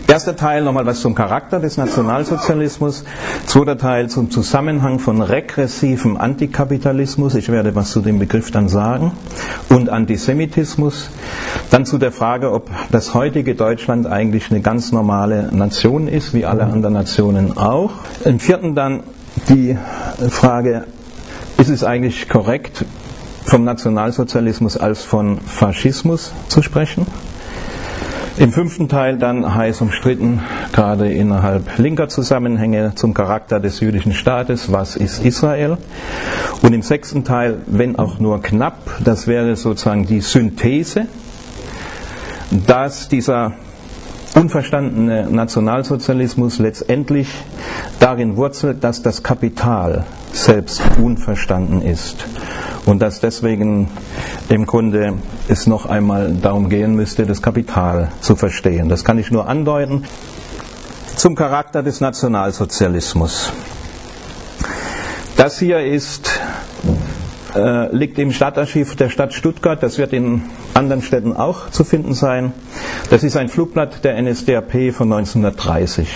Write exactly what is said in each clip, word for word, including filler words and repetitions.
Erster Teil nochmal was zum Charakter des Nationalsozialismus, zweiter Teil zum Zusammenhang von regressivem Antikapitalismus, ich werde was zu dem Begriff dann sagen, und Antisemitismus, dann zu der Frage, ob das heutige Deutschland eigentlich eine ganz normale Nation ist, wie alle anderen Nationen auch. Im vierten dann die Frage, ist es eigentlich korrekt, vom Nationalsozialismus als von Faschismus zu sprechen? Im fünften Teil dann heiß umstritten, gerade innerhalb linker Zusammenhänge zum Charakter des jüdischen Staates, was ist Israel? Und im sechsten Teil, wenn auch nur knapp, das wäre sozusagen die Synthese, dass dieser unverstandene Nationalsozialismus letztendlich darin wurzelt, dass das Kapital selbst unverstanden ist. Und dass deswegen im Grunde es noch einmal darum gehen müsste, das Kapital zu verstehen. Das kann ich nur andeuten. Zum Charakter des Nationalsozialismus. Das hier ist, äh, liegt im Stadtarchiv der Stadt Stuttgart. Das wird in anderen Städten auch zu finden sein. Das ist ein Flugblatt der N S D A P von neunzehnhundertdreißig.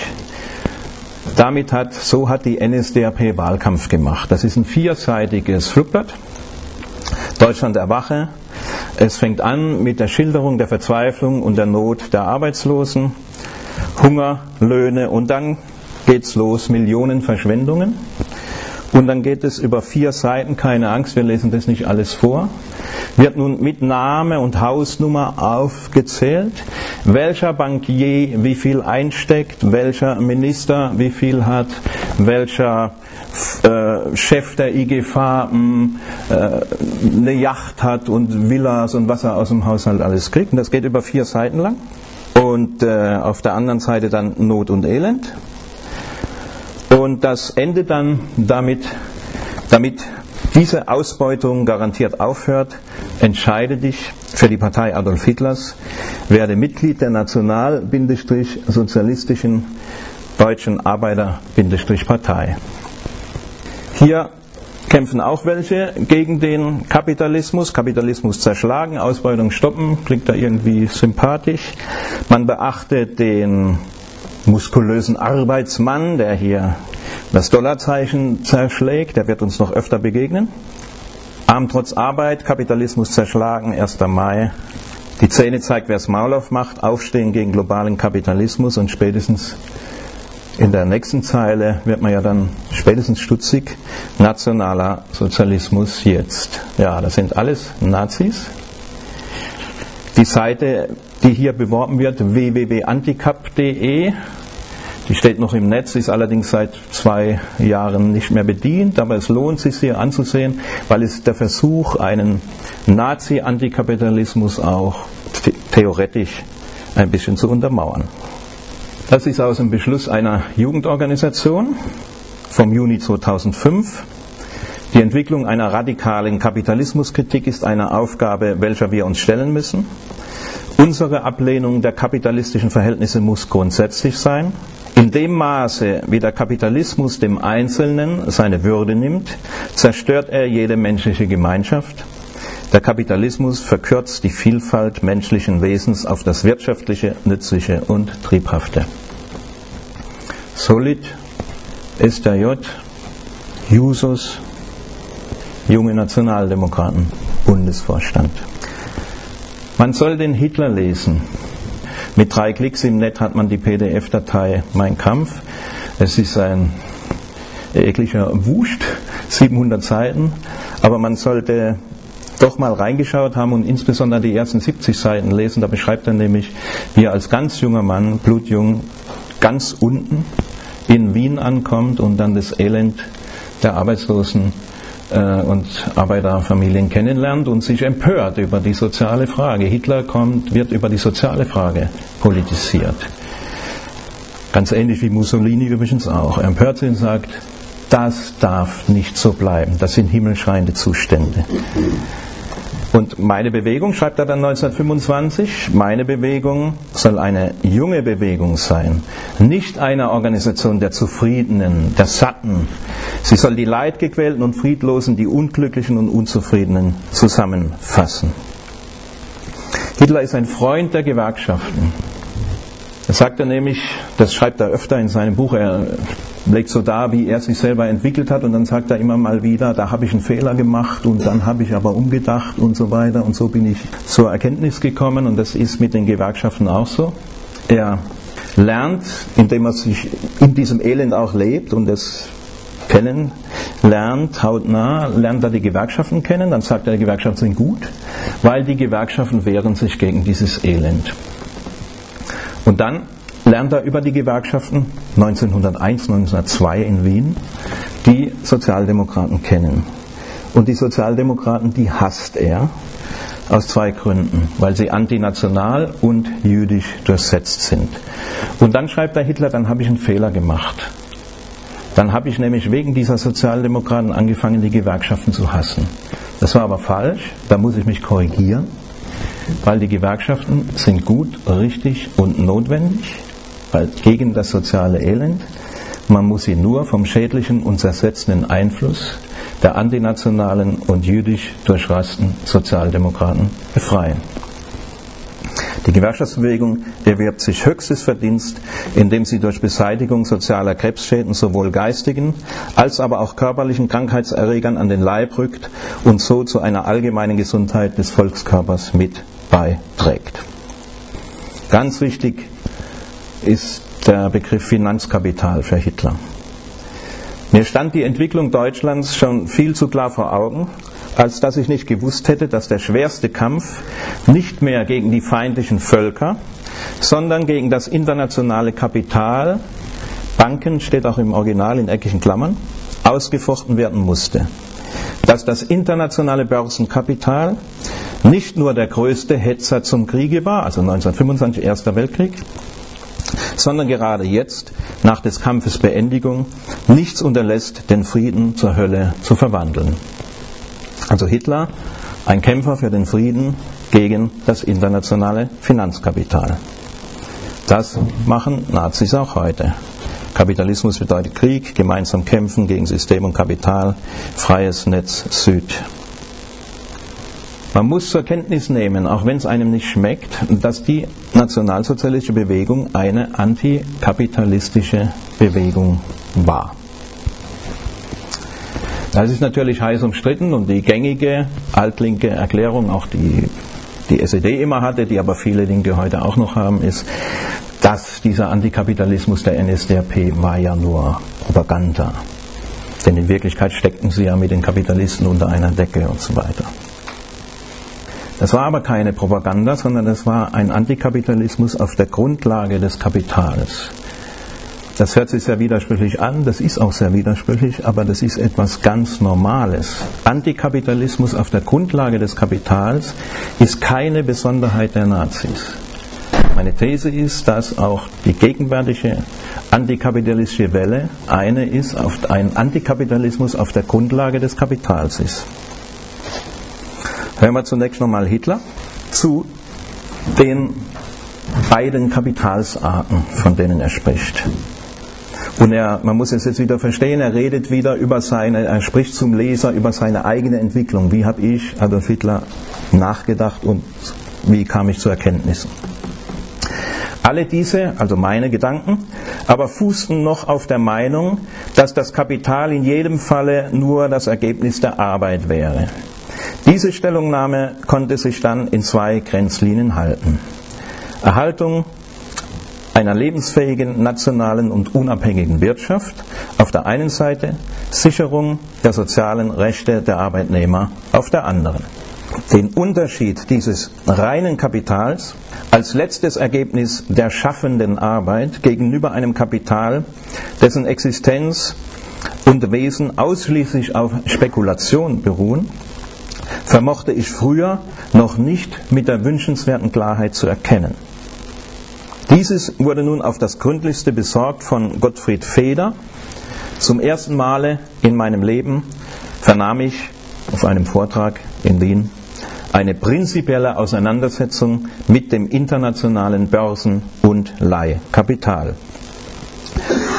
Damit hat, so hat die N S D A P Wahlkampf gemacht. Das ist ein vierseitiges Flugblatt. Deutschland erwache. Es fängt an mit der Schilderung der Verzweiflung und der Not der Arbeitslosen, Hunger, Löhne und dann geht's los, Millionen Verschwendungen. Und dann geht es über vier Seiten, keine Angst, wir lesen das nicht alles vor, wird nun mit Name und Hausnummer aufgezählt, welcher Bankier wie viel einsteckt, welcher Minister wie viel hat, welcher äh, Chef der I G Farben äh, eine Yacht hat und Villas und was er aus dem Haushalt alles kriegt. Und das geht über vier Seiten lang. Und äh, auf der anderen Seite dann Not und Elend. Und das endet dann damit, damit diese Ausbeutung garantiert aufhört, entscheide dich für die Partei Adolf Hitlers, werde Mitglied der national-sozialistischen deutschen Arbeiter-Partei. Hier kämpfen auch welche gegen den Kapitalismus, Kapitalismus zerschlagen, Ausbeutung stoppen, klingt da irgendwie sympathisch. Man beachtet den muskulösen Arbeitsmann, der hier das Dollarzeichen zerschlägt, der wird uns noch öfter begegnen. Arm trotz Arbeit, Kapitalismus zerschlagen, erster Mai. Die Szene zeigt, wer das Maul aufmacht, Aufstehen gegen globalen Kapitalismus und spätestens in der nächsten Zeile wird man ja dann spätestens stutzig, nationaler Sozialismus jetzt. Ja, das sind alles Nazis. Die Seite, die hier beworben wird, w w w punkt antikap punkt de, die steht noch im Netz, ist allerdings seit zwei Jahren nicht mehr bedient, aber es lohnt sich, sie anzusehen, weil es der Versuch, einen Nazi-Antikapitalismus auch the- theoretisch ein bisschen zu untermauern. Das ist aus dem Beschluss einer Jugendorganisation vom Juni zweitausendfünf. Die Entwicklung einer radikalen Kapitalismuskritik ist eine Aufgabe, welcher wir uns stellen müssen. Unsere Ablehnung der kapitalistischen Verhältnisse muss grundsätzlich sein. In dem Maße, wie der Kapitalismus dem Einzelnen seine Würde nimmt, zerstört er jede menschliche Gemeinschaft. Der Kapitalismus verkürzt die Vielfalt menschlichen Wesens auf das Wirtschaftliche, Nützliche und Triebhafte. Solid, S D J, Jusos, Junge Nationaldemokraten, Bundesvorstand. Man soll den Hitler lesen. Mit drei Klicks im Netz hat man die P D F-Datei Mein Kampf. Es ist ein ekliger Wust, siebenhundert Seiten, aber man sollte doch mal reingeschaut haben und insbesondere die ersten siebzig Seiten lesen. Da beschreibt er nämlich, wie er als ganz junger Mann, blutjung, ganz unten in Wien ankommt und dann das Elend der Arbeitslosen äh, und Arbeiterfamilien kennenlernt und sich empört über die soziale Frage. Hitler kommt, wird über die soziale Frage politisiert. Ganz ähnlich wie Mussolini übrigens auch. Er empört sich und sagt, das darf nicht so bleiben. Das sind himmelschreiende Zustände. Und meine Bewegung, schreibt er dann neunzehnhundertfünfundzwanzig, meine Bewegung soll eine junge Bewegung sein, nicht eine Organisation der Zufriedenen, der Satten. Sie soll die Leidgequälten und Friedlosen, die Unglücklichen und Unzufriedenen zusammenfassen. Hitler ist ein Freund der Gewerkschaften. Das sagt er nämlich, das schreibt er öfter in seinem Buch, er legt so dar, wie er sich selber entwickelt hat und dann sagt er immer mal wieder, da habe ich einen Fehler gemacht und dann habe ich aber umgedacht und so weiter und so bin ich zur Erkenntnis gekommen und das ist mit den Gewerkschaften auch so. Er lernt, indem er sich in diesem Elend auch lebt und es kennen lernt, hautnah, lernt er die Gewerkschaften kennen, dann sagt er, die Gewerkschaften sind gut, weil die Gewerkschaften wehren sich gegen dieses Elend. Und dann lernt er über die Gewerkschaften neunzehnhunderteins, neunzehnhundertzwei in Wien die Sozialdemokraten kennen. Und die Sozialdemokraten, die hasst er aus zwei Gründen, weil sie antinational und jüdisch durchsetzt sind. Und dann schreibt der Hitler, dann habe ich einen Fehler gemacht. Dann habe ich nämlich wegen dieser Sozialdemokraten angefangen, die Gewerkschaften zu hassen. Das war aber falsch, da muss ich mich korrigieren. Weil die Gewerkschaften sind gut, richtig und notwendig, weil gegen das soziale Elend. Man muss sie nur vom schädlichen und zersetzenden Einfluss der antinationalen und jüdisch durchrasten Sozialdemokraten befreien. Die Gewerkschaftsbewegung erwirbt sich höchstes Verdienst, indem sie durch Beseitigung sozialer Krebsschäden sowohl geistigen als aber auch körperlichen Krankheitserregern an den Leib rückt und so zu einer allgemeinen Gesundheit des Volkskörpers mit beiträgt. Ganz wichtig ist der Begriff Finanzkapital für Hitler. Mir stand die Entwicklung Deutschlands schon viel zu klar vor Augen, als dass ich nicht gewusst hätte, dass der schwerste Kampf nicht mehr gegen die feindlichen Völker, sondern gegen das internationale Kapital, Banken steht auch im Original in eckigen Klammern, ausgefochten werden musste. Dass das internationale Börsenkapital nicht nur der größte Hetzer zum Kriege war, also neunzehnhundertfünfundzwanzig, Erster Weltkrieg, sondern gerade jetzt, nach des Kampfes Beendigung, nichts unterlässt, den Frieden zur Hölle zu verwandeln. Also Hitler, ein Kämpfer für den Frieden gegen das internationale Finanzkapital. Das machen Nazis auch heute. Kapitalismus bedeutet Krieg, gemeinsam kämpfen gegen System und Kapital, freies Netz Süd. Man muss zur Kenntnis nehmen, auch wenn es einem nicht schmeckt, dass die nationalsozialistische Bewegung eine antikapitalistische Bewegung war. Das ist natürlich heiß umstritten und die gängige altlinke Erklärung, auch die die S E D immer hatte, die aber viele Linke heute auch noch haben, ist, dass dieser Antikapitalismus der N S D A P war ja nur Propaganda. Denn in Wirklichkeit steckten sie ja mit den Kapitalisten unter einer Decke und so weiter. Das war aber keine Propaganda, sondern das war ein Antikapitalismus auf der Grundlage des Kapitals. Das hört sich sehr widersprüchlich an, das ist auch sehr widersprüchlich, aber das ist etwas ganz Normales. Antikapitalismus auf der Grundlage des Kapitals ist keine Besonderheit der Nazis. Meine These ist, dass auch die gegenwärtige antikapitalistische Welle eine ist, auf ein Antikapitalismus auf der Grundlage des Kapitals ist. Hören wir zunächst nochmal Hitler zu den beiden Kapitalsarten, von denen er spricht. Und er, man muss es jetzt wieder verstehen, er redet wieder über seine, er spricht zum Leser über seine eigene Entwicklung. Wie habe ich, Adolf Hitler, nachgedacht und wie kam ich zu Erkenntnissen? Alle diese, also meine Gedanken, aber fußten noch auf der Meinung, dass das Kapital in jedem Falle nur das Ergebnis der Arbeit wäre. Diese Stellungnahme konnte sich dann in zwei Grenzlinien halten. Erhaltung einer lebensfähigen, nationalen und unabhängigen Wirtschaft auf der einen Seite, Sicherung der sozialen Rechte der Arbeitnehmer auf der anderen. Den Unterschied dieses reinen Kapitals als letztes Ergebnis der schaffenden Arbeit gegenüber einem Kapital, dessen Existenz und Wesen ausschließlich auf Spekulation beruhen, vermochte ich früher noch nicht mit der wünschenswerten Klarheit zu erkennen. Dieses wurde nun auf das Gründlichste besorgt von Gottfried Feder. Zum ersten Male in meinem Leben vernahm ich auf einem Vortrag in Wien eine prinzipielle Auseinandersetzung mit dem internationalen Börsen- und Leihkapital.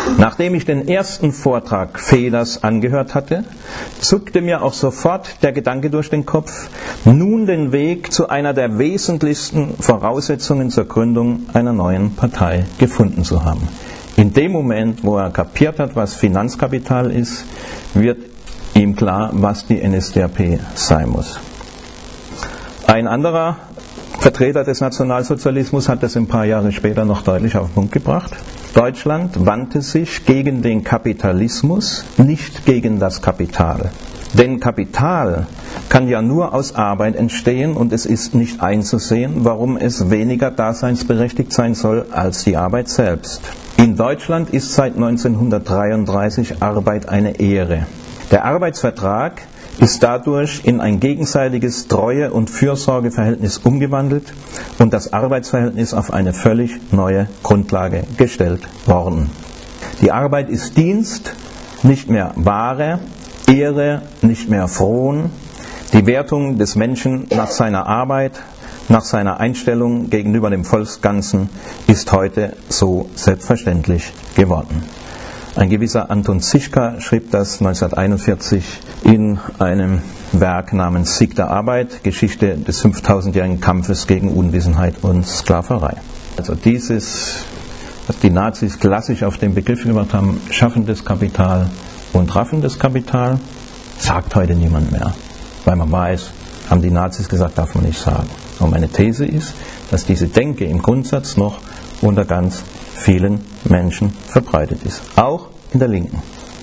Nachdem ich den ersten Vortrag Fehlers angehört hatte, zuckte mir auch sofort der Gedanke durch den Kopf, nun den Weg zu einer der wesentlichsten Voraussetzungen zur Gründung einer neuen Partei gefunden zu haben. In dem Moment, wo er kapiert hat, was Finanzkapital ist, wird ihm klar, was die N S D A P sein muss. Ein anderer Vertreter des Nationalsozialismus hat das ein paar Jahre später noch deutlich auf den Punkt gebracht. Deutschland wandte sich gegen den Kapitalismus, nicht gegen das Kapital. Denn Kapital kann ja nur aus Arbeit entstehen und es ist nicht einzusehen, warum es weniger daseinsberechtigt sein soll als die Arbeit selbst. In Deutschland ist seit neunzehnhundertdreiunddreißig Arbeit eine Ehre. Der Arbeitsvertrag ist dadurch in ein gegenseitiges Treue- und Fürsorgeverhältnis umgewandelt und das Arbeitsverhältnis auf eine völlig neue Grundlage gestellt worden. Die Arbeit ist Dienst, nicht mehr Ware, Ehre, nicht mehr Frohn. Die Wertung des Menschen nach seiner Arbeit, nach seiner Einstellung gegenüber dem Volksganzen ist heute so selbstverständlich geworden. Ein gewisser Anton Zischka schrieb das neunzehnhunderteinundvierzig in einem Werk namens Sieg der Arbeit, Geschichte des fünftausendjährigen Kampfes gegen Unwissenheit und Sklaverei. Also dieses, was die Nazis klassisch auf den Begriff gemacht haben, schaffendes Kapital und raffendes Kapital, sagt heute niemand mehr. Weil man weiß, haben die Nazis gesagt, darf man nicht sagen. Und meine These ist, dass diese Denke im Grundsatz noch unter ganz vielen Menschen verbreitet ist, auch in der Linken.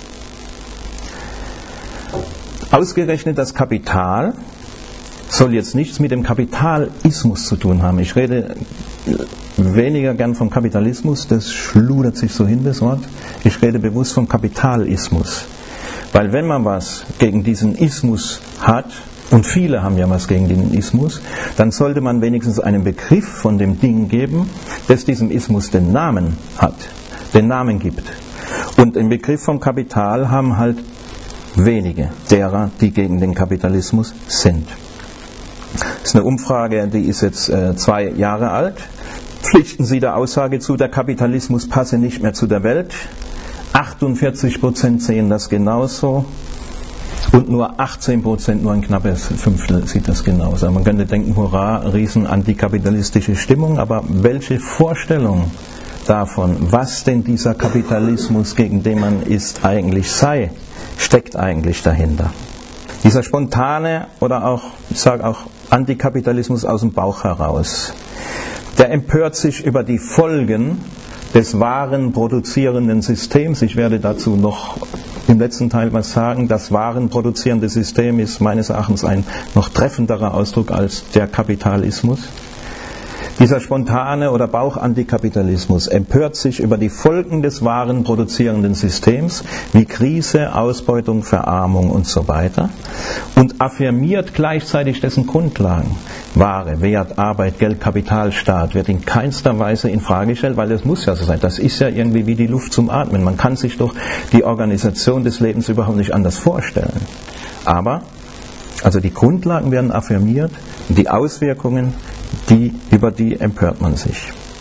Ausgerechnet das Kapital soll jetzt nichts mit dem Kapitalismus zu tun haben. Ich rede weniger gern vom Kapitalismus, das schludert sich so hin, das Wort. Ich rede bewusst vom Kapitalismus. Weil wenn man was gegen diesen Ismus hat, und viele haben ja was gegen den Ismus, dann sollte man wenigstens einen Begriff von dem Ding geben, das diesem Ismus den Namen hat, den Namen gibt. Und den Begriff vom Kapital haben halt wenige derer, die gegen den Kapitalismus sind. Das ist eine Umfrage, die ist jetzt äh, zwei Jahre alt. Pflichten Sie der Aussage zu, der Kapitalismus passe nicht mehr zu der Welt? achtundvierzig Prozent sehen das genauso. Und nur achtzehn Prozent, nur ein knappes Fünftel sieht das genauso. Man könnte denken, hurra, riesen antikapitalistische Stimmung, aber welche Vorstellung davon, was denn dieser Kapitalismus, gegen den man ist, eigentlich sei, steckt eigentlich dahinter. Dieser spontane oder auch, ich sage auch, Antikapitalismus aus dem Bauch heraus, der empört sich über die Folgen des wahren produzierenden Systems. Ich werde dazu noch im letzten Teil was sagen. Das warenproduzierende System ist meines Erachtens ein noch treffenderer Ausdruck als der Kapitalismus. Dieser spontane oder Bauchantikapitalismus empört sich über die Folgen des warenproduzierenden Systems, wie Krise, Ausbeutung, Verarmung und so weiter, und affirmiert gleichzeitig dessen Grundlagen. Ware, Wert, Arbeit, Geld, Kapital, Staat wird in keinster Weise in Frage gestellt, weil das muss ja so sein. Das ist ja irgendwie wie die Luft zum Atmen. Man kann sich doch die Organisation des Lebens überhaupt nicht anders vorstellen. Aber, also die Grundlagen werden affirmiert, die Auswirkungen, die, über die empört man sich.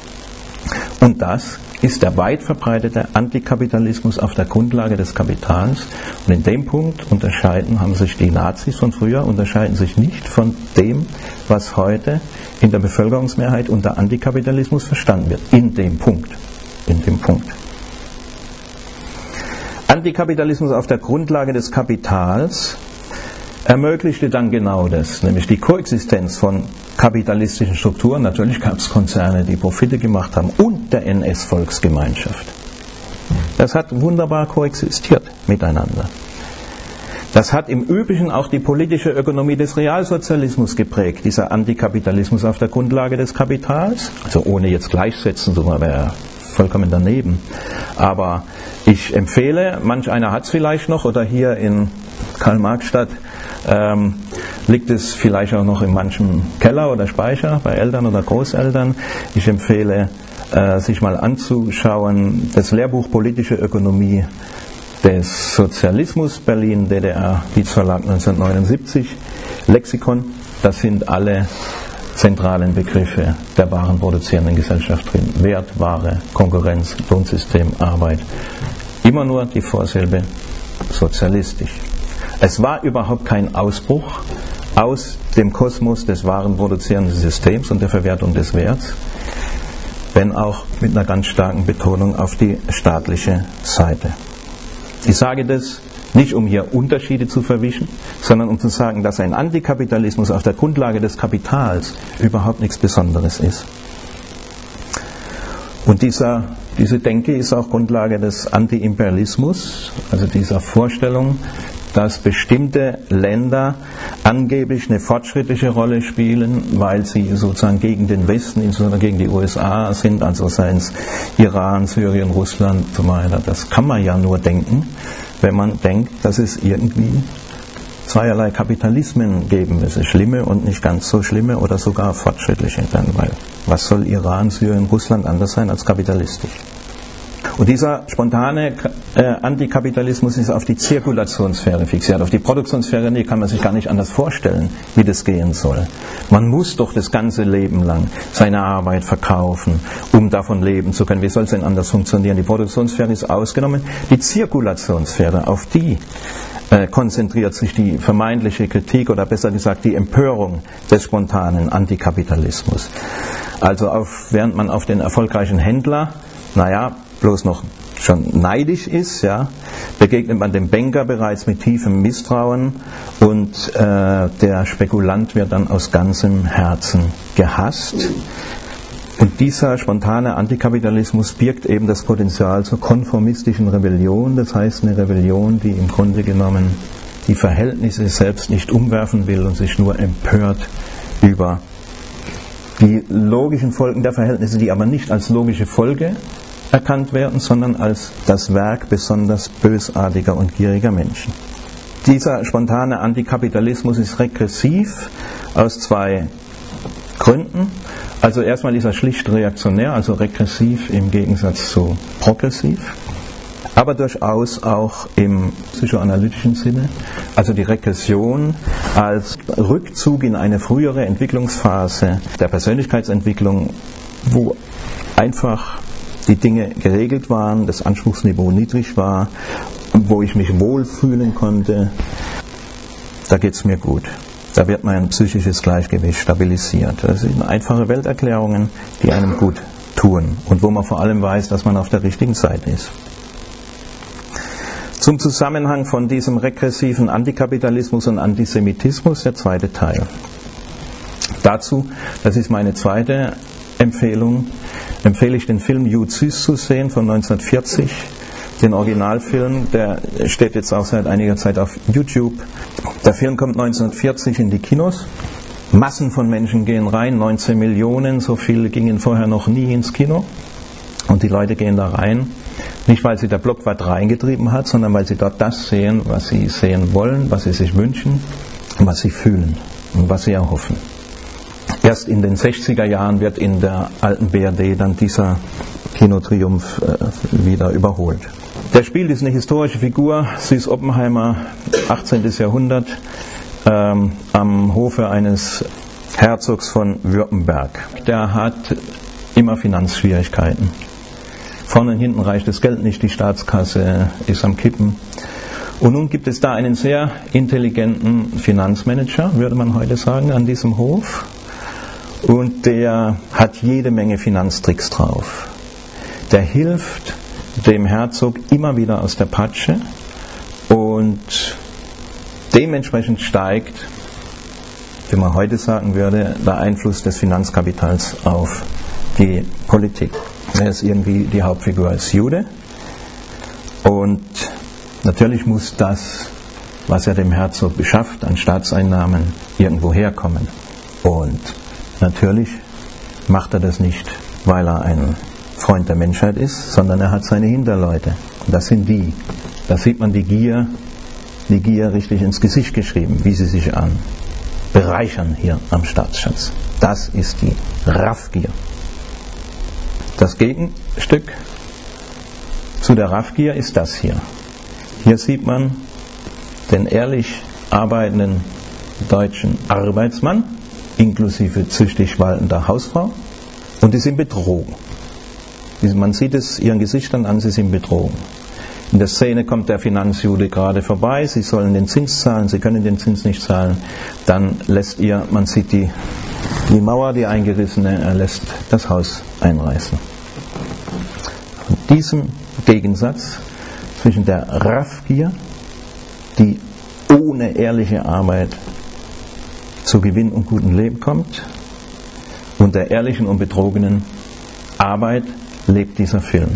Und das ist der weit verbreitete Antikapitalismus auf der Grundlage des Kapitals. Und in dem Punkt unterscheiden, haben sich die Nazis von früher, unterscheiden sich nicht von dem, was heute in der Bevölkerungsmehrheit unter Antikapitalismus verstanden wird. In dem Punkt. In dem Punkt. Antikapitalismus auf der Grundlage des Kapitals ermöglichte dann genau das, nämlich die Koexistenz von kapitalistischen Strukturen. Natürlich gab es Konzerne, die Profite gemacht haben, und der N S-Volksgemeinschaft. Das hat wunderbar koexistiert miteinander. Das hat im Übrigen auch die politische Ökonomie des Realsozialismus geprägt, dieser Antikapitalismus auf der Grundlage des Kapitals. Also ohne jetzt gleichsetzen, so wäre vollkommen daneben. Aber ich empfehle, manch einer hat es vielleicht noch, oder hier in Karl-Marx-Stadt ähm, liegt es vielleicht auch noch in manchem Keller oder Speicher bei Eltern oder Großeltern. Ich empfehle, äh, sich mal anzuschauen, das Lehrbuch Politische Ökonomie des Sozialismus Berlin, D D R, Dietz Verlag neunzehnhundertneunundsiebzig, Lexikon, das sind alle zentralen Begriffe der warenproduzierenden Gesellschaft drin. Wert, Ware, Konkurrenz, Lohnsystem, Arbeit. Immer nur die Vorsilbe sozialistisch. Es war überhaupt kein Ausbruch aus dem Kosmos des wahren produzierenden Systems und der Verwertung des Werts, wenn auch mit einer ganz starken Betonung auf die staatliche Seite. Ich sage das nicht, um hier Unterschiede zu verwischen, sondern um zu sagen, dass ein Antikapitalismus auf der Grundlage des Kapitals überhaupt nichts Besonderes ist. Und dieser, diese Denke ist auch Grundlage des Antiimperialismus, also dieser Vorstellung, dass bestimmte Länder angeblich eine fortschrittliche Rolle spielen, weil sie sozusagen gegen den Westen, insbesondere gegen die U S A sind, also seien es Iran, Syrien, Russland und so weiter. Das kann man ja nur denken, wenn man denkt, dass es irgendwie zweierlei Kapitalismen geben müsse, schlimme und nicht ganz so schlimme oder sogar fortschrittliche. Dann, weil was soll Iran, Syrien, Russland anders sein als kapitalistisch? Und dieser spontane äh, Antikapitalismus ist auf die Zirkulationssphäre fixiert. Auf die Produktionssphäre, nee, kann man sich gar nicht anders vorstellen, wie das gehen soll. Man muss doch das ganze Leben lang seine Arbeit verkaufen, um davon leben zu können. Wie soll es denn anders funktionieren? Die Produktionssphäre ist ausgenommen. Die Zirkulationssphäre, auf die äh, konzentriert sich die vermeintliche Kritik oder besser gesagt die Empörung des spontanen Antikapitalismus. Also auf, während man auf den erfolgreichen Händler, naja, bloß noch schon neidisch ist, ja, begegnet man dem Banker bereits mit tiefem Misstrauen und äh, der Spekulant wird dann aus ganzem Herzen gehasst. Und dieser spontane Antikapitalismus birgt eben das Potenzial zur konformistischen Rebellion, das heißt eine Rebellion, die im Grunde genommen die Verhältnisse selbst nicht umwerfen will und sich nur empört über die logischen Folgen der Verhältnisse, die aber nicht als logische Folge erkannt werden, sondern als das Werk besonders bösartiger und gieriger Menschen. Dieser spontane Antikapitalismus ist regressiv aus zwei Gründen. Also erstmal ist er schlicht reaktionär, also regressiv im Gegensatz zu progressiv, aber durchaus auch im psychoanalytischen Sinne, also die Regression als Rückzug in eine frühere Entwicklungsphase der Persönlichkeitsentwicklung, wo einfach die Dinge geregelt waren, das Anspruchsniveau niedrig war, wo ich mich wohlfühlen konnte, da geht es mir gut. Da wird mein psychisches Gleichgewicht stabilisiert. Das sind einfache Welterklärungen, die einem gut tun und wo man vor allem weiß, dass man auf der richtigen Seite ist. Zum Zusammenhang von diesem regressiven Antikapitalismus und Antisemitismus der zweite Teil. Dazu, das ist meine zweite Empfehlung, empfehle ich den Film Ulysses zu sehen von neunzehnhundertvierzig, den Originalfilm, der steht jetzt auch seit einiger Zeit auf YouTube. Der Film kommt neunzehnhundertvierzig in die Kinos, Massen von Menschen gehen rein, neunzehn Millionen, so viele gingen vorher noch nie ins Kino und die Leute gehen da rein, nicht weil sie der Blockwart reingetrieben hat, sondern weil sie dort das sehen, was sie sehen wollen, was sie sich wünschen und was sie fühlen und was sie erhoffen. Erst in den sechziger Jahren wird in der alten B R D dann dieser Kinotriumph äh, wieder überholt. Der spielt ist eine historische Figur, sie ist Oppenheimer, achtzehnten Jahrhundert, ähm, am Hofe eines Herzogs von Württemberg. Der hat immer Finanzschwierigkeiten. Vorne und hinten reicht das Geld nicht, die Staatskasse ist am Kippen. Und nun gibt es da einen sehr intelligenten Finanzmanager, würde man heute sagen, an diesem Hof. Und der hat jede Menge Finanztricks drauf. Der hilft dem Herzog immer wieder aus der Patsche und dementsprechend steigt, wie man heute sagen würde, der Einfluss des Finanzkapitals auf die Politik. Er ist irgendwie die Hauptfigur als Jude und natürlich muss das, was er dem Herzog beschafft an Staatseinnahmen, irgendwo herkommen. Und natürlich macht er das nicht, weil er ein Freund der Menschheit ist, sondern er hat seine Hinterleute. Und das sind die. Da sieht man die Gier, die Gier richtig ins Gesicht geschrieben, wie sie sich an bereichern hier am Staatsschatz. Das ist die Raffgier. Das Gegenstück zu der Raffgier ist das hier. Hier sieht man den ehrlich arbeitenden deutschen Arbeitsmann, inklusive züchtig waltender Hausfrau, und die sind betrogen. Man sieht es ihren Gesichtern an, sie sind betrogen. In der Szene kommt der Finanzjude gerade vorbei, sie sollen den Zins zahlen, sie können den Zins nicht zahlen. Dann lässt ihr, man sieht die, die Mauer, die eingerissene, er lässt das Haus einreißen. Und diesem Gegensatz zwischen der Raffgier, die ohne ehrliche Arbeit zu Gewinn und gutem Leben kommt, und der ehrlichen und betrogenen Arbeit lebt dieser Film.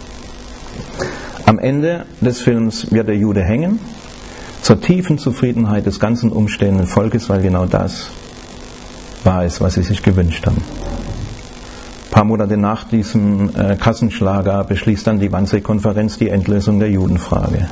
Am Ende des Films wird der Jude hängen, zur tiefen Zufriedenheit des ganzen umstehenden Volkes, weil genau das war es, was sie sich gewünscht haben. Ein paar Monate nach diesem äh, Kassenschlager beschließt dann die Wannsee-Konferenz die Endlösung der Judenfrage.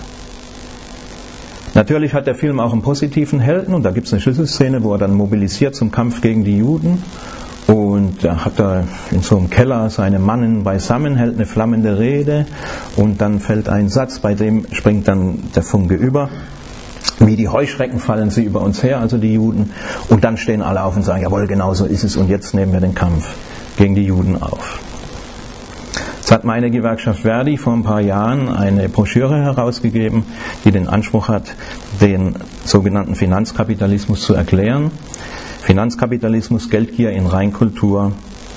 Natürlich hat der Film auch einen positiven Helden, und da gibt es eine Schlüsselszene, wo er dann mobilisiert zum Kampf gegen die Juden. Und da hat er in so einem Keller seine Mannen beisammen, hält eine flammende Rede, und dann fällt ein Satz, bei dem springt dann der Funke über. Wie die Heuschrecken fallen sie über uns her, also die Juden, und dann stehen alle auf und sagen, jawohl, genau so ist es, und jetzt nehmen wir den Kampf gegen die Juden auf. Jetzt hat meine Gewerkschaft Verdi vor ein paar Jahren eine Broschüre herausgegeben, die den Anspruch hat, den sogenannten Finanzkapitalismus zu erklären. Finanzkapitalismus, Geldgier in Reinkultur,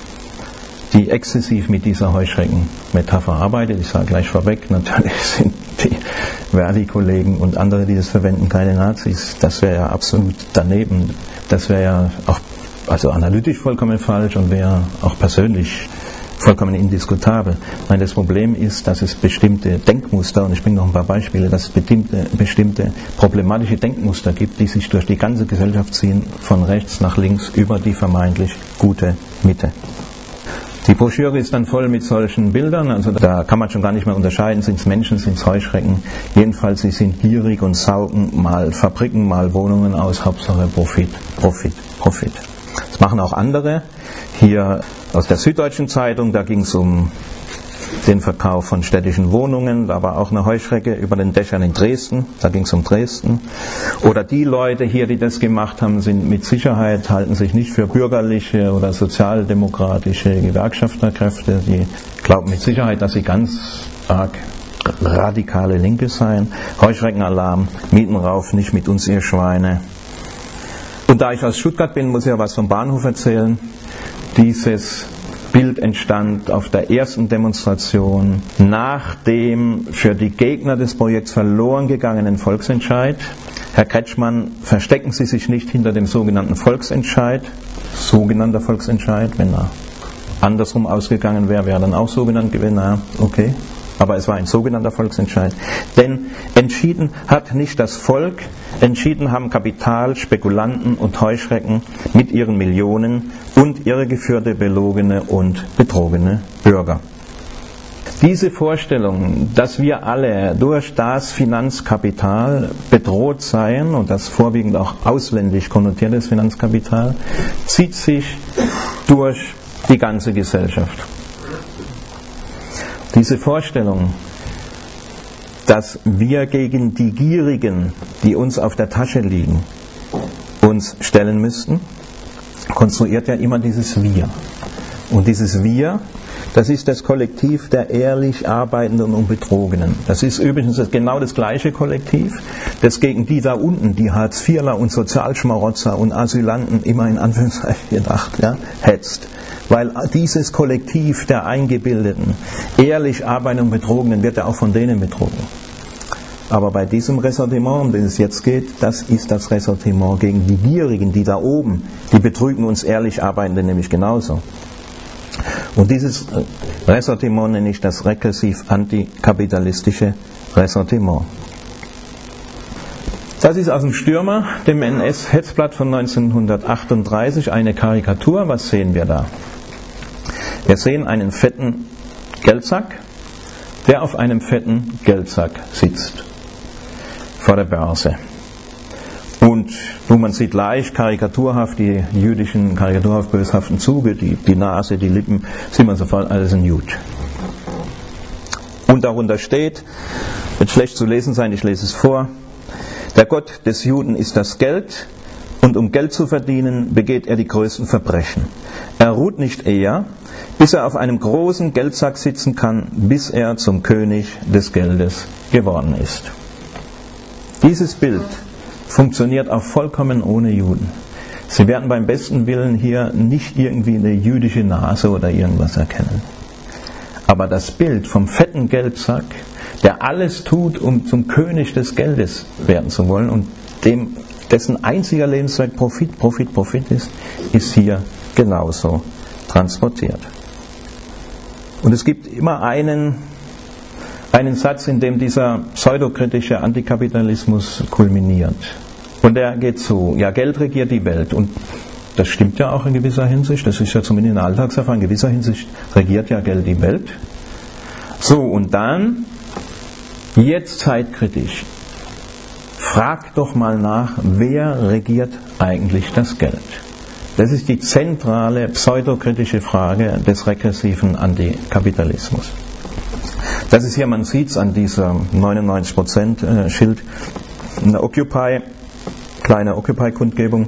die exzessiv mit dieser Heuschrecken-Metapher arbeitet. Ich sage gleich vorweg, natürlich sind die Verdi-Kollegen und andere, die das verwenden, keine Nazis. Das wäre ja absolut daneben. Das wäre ja auch also analytisch vollkommen falsch und wäre auch persönlich vollkommen indiskutabel. Nein, das Problem ist, dass es bestimmte Denkmuster, und ich bringe noch ein paar Beispiele, dass es bestimmte, bestimmte problematische Denkmuster gibt, die sich durch die ganze Gesellschaft ziehen, von rechts nach links über die vermeintlich gute Mitte. Die Broschüre ist dann voll mit solchen Bildern, also da kann man schon gar nicht mehr unterscheiden, sind es Menschen, sind es Heuschrecken. Jedenfalls, sie sind gierig und saugen mal Fabriken, mal Wohnungen aus, Hauptsache Profit, Profit, Profit. Das machen auch andere. Hier aus der Süddeutschen Zeitung, da ging es um den Verkauf von städtischen Wohnungen, da war auch eine Heuschrecke über den Dächern in Dresden, da ging es um Dresden. Oder die Leute hier, die das gemacht haben, sind mit Sicherheit, halten sich nicht für bürgerliche oder sozialdemokratische Gewerkschafterkräfte, die glauben mit Sicherheit, dass sie ganz arg radikale Linke seien. Heuschreckenalarm, Mieten rauf, nicht mit uns, ihr Schweine. Und da ich aus Stuttgart bin, muss ich ja was vom Bahnhof erzählen. Dieses Bild entstand auf der ersten Demonstration nach dem für die Gegner des Projekts verloren gegangenen Volksentscheid. Herr Kretschmann, verstecken Sie sich nicht hinter dem sogenannten Volksentscheid. Sogenannter Volksentscheid, wenn er andersrum ausgegangen wäre, wäre er dann auch sogenannt gewesen. Na, okay. Aber es war ein sogenannter Volksentscheid. Denn entschieden hat nicht das Volk, entschieden haben Kapital, Spekulanten und Heuschrecken mit ihren Millionen und irregeführte, belogene und betrogene Bürger. Diese Vorstellung, dass wir alle durch das Finanzkapital bedroht seien, und das vorwiegend auch ausländisch konnotiertes Finanzkapital, zieht sich durch die ganze Gesellschaft. Diese Vorstellung, dass wir gegen die Gierigen, die uns auf der Tasche liegen, uns stellen müssten, konstruiert ja immer dieses Wir. Und dieses Wir, das ist das Kollektiv der ehrlich Arbeitenden und Betrogenen. Das ist übrigens genau das gleiche Kollektiv, das gegen die da unten, die Hartz-Vierler und Sozialschmarotzer und Asylanten, immer in Anführungszeichen gedacht, ja, hetzt. Weil dieses Kollektiv der Eingebildeten, ehrlich Arbeitenden und Betrogenen, wird ja auch von denen betrogen. Aber bei diesem Ressentiment, um das es jetzt geht, das ist das Ressentiment gegen die Gierigen, die da oben, die betrügen uns ehrlich Arbeitende nämlich genauso. Und dieses Ressentiment nenne ich das regressiv antikapitalistische Ressentiment. Das ist aus dem Stürmer, dem N S-Hetzblatt von neunzehnhundertachtunddreißig, eine Karikatur. Was sehen wir da? Wir sehen einen fetten Geldsack, der auf einem fetten Geldsack sitzt, vor der Börse. Und wo man sieht leicht karikaturhaft die jüdischen, karikaturhaft böshaften Züge, die, die Nase, die Lippen, sieht man sofort, alles ein Jud. Und darunter steht, wird schlecht zu lesen sein, ich lese es vor: Der Gott des Juden ist das Geld, und um Geld zu verdienen, begeht er die größten Verbrechen. Er ruht nicht eher, bis er auf einem großen Geldsack sitzen kann, bis er zum König des Geldes geworden ist. Dieses Bild funktioniert auch vollkommen ohne Juden. Sie werden beim besten Willen hier nicht irgendwie eine jüdische Nase oder irgendwas erkennen. Aber das Bild vom fetten Geldsack, der alles tut, um zum König des Geldes werden zu wollen und dem, dessen einziger Lebenszweck Profit, Profit, Profit ist, ist hier genauso transportiert. Und es gibt immer einen, einen Satz, in dem dieser pseudokritische Antikapitalismus kulminiert. Und der geht so: Ja, Geld regiert die Welt. Und das stimmt ja auch in gewisser Hinsicht. Das ist ja zumindest in der Alltagserfahrung. In gewisser Hinsicht regiert ja Geld die Welt. So, und dann, jetzt zeitkritisch, frag doch mal nach, wer regiert eigentlich das Geld? Das ist die zentrale pseudokritische Frage des regressiven Antikapitalismus. Das ist hier, man sieht es an diesem neunundneunzig Prozent Schild, eine Occupy, kleine Occupy-Kundgebung.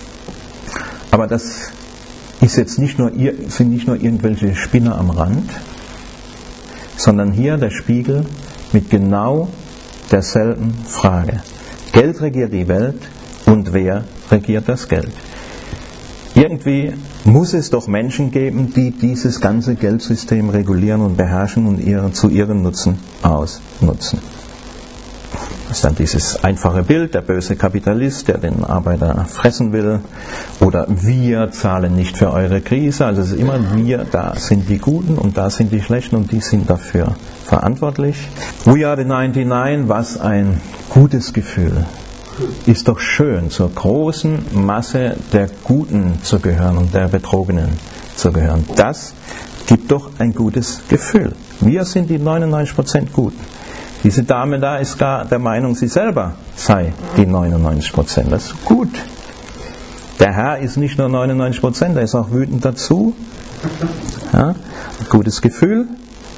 Aber das ist jetzt nicht nur, sind nicht nur irgendwelche Spinner am Rand, sondern hier der Spiegel mit genau derselben Frage. Geld regiert die Welt und wer regiert das Geld? Irgendwie muss es doch Menschen geben, die dieses ganze Geldsystem regulieren und beherrschen und ihren, zu ihrem Nutzen ausnutzen. Das ist dann dieses einfache Bild, der böse Kapitalist, der den Arbeiter fressen will, oder wir zahlen nicht für eure Krise. Also es ist immer wir, da sind die Guten und da sind die Schlechten und die sind dafür verantwortlich. We are the ninety-nine, was ein gutes Gefühl. Ist doch schön, zur großen Masse der Guten zu gehören und der Betrogenen zu gehören. Das gibt doch ein gutes Gefühl. Wir sind die neunundneunzig Prozent Guten. Diese Dame da ist gar der Meinung, sie selber sei die neunundneunzig Prozent. Das ist gut. Der Herr ist nicht nur neunundneunzig Prozent, er ist auch wütend dazu. Ja, ein gutes Gefühl.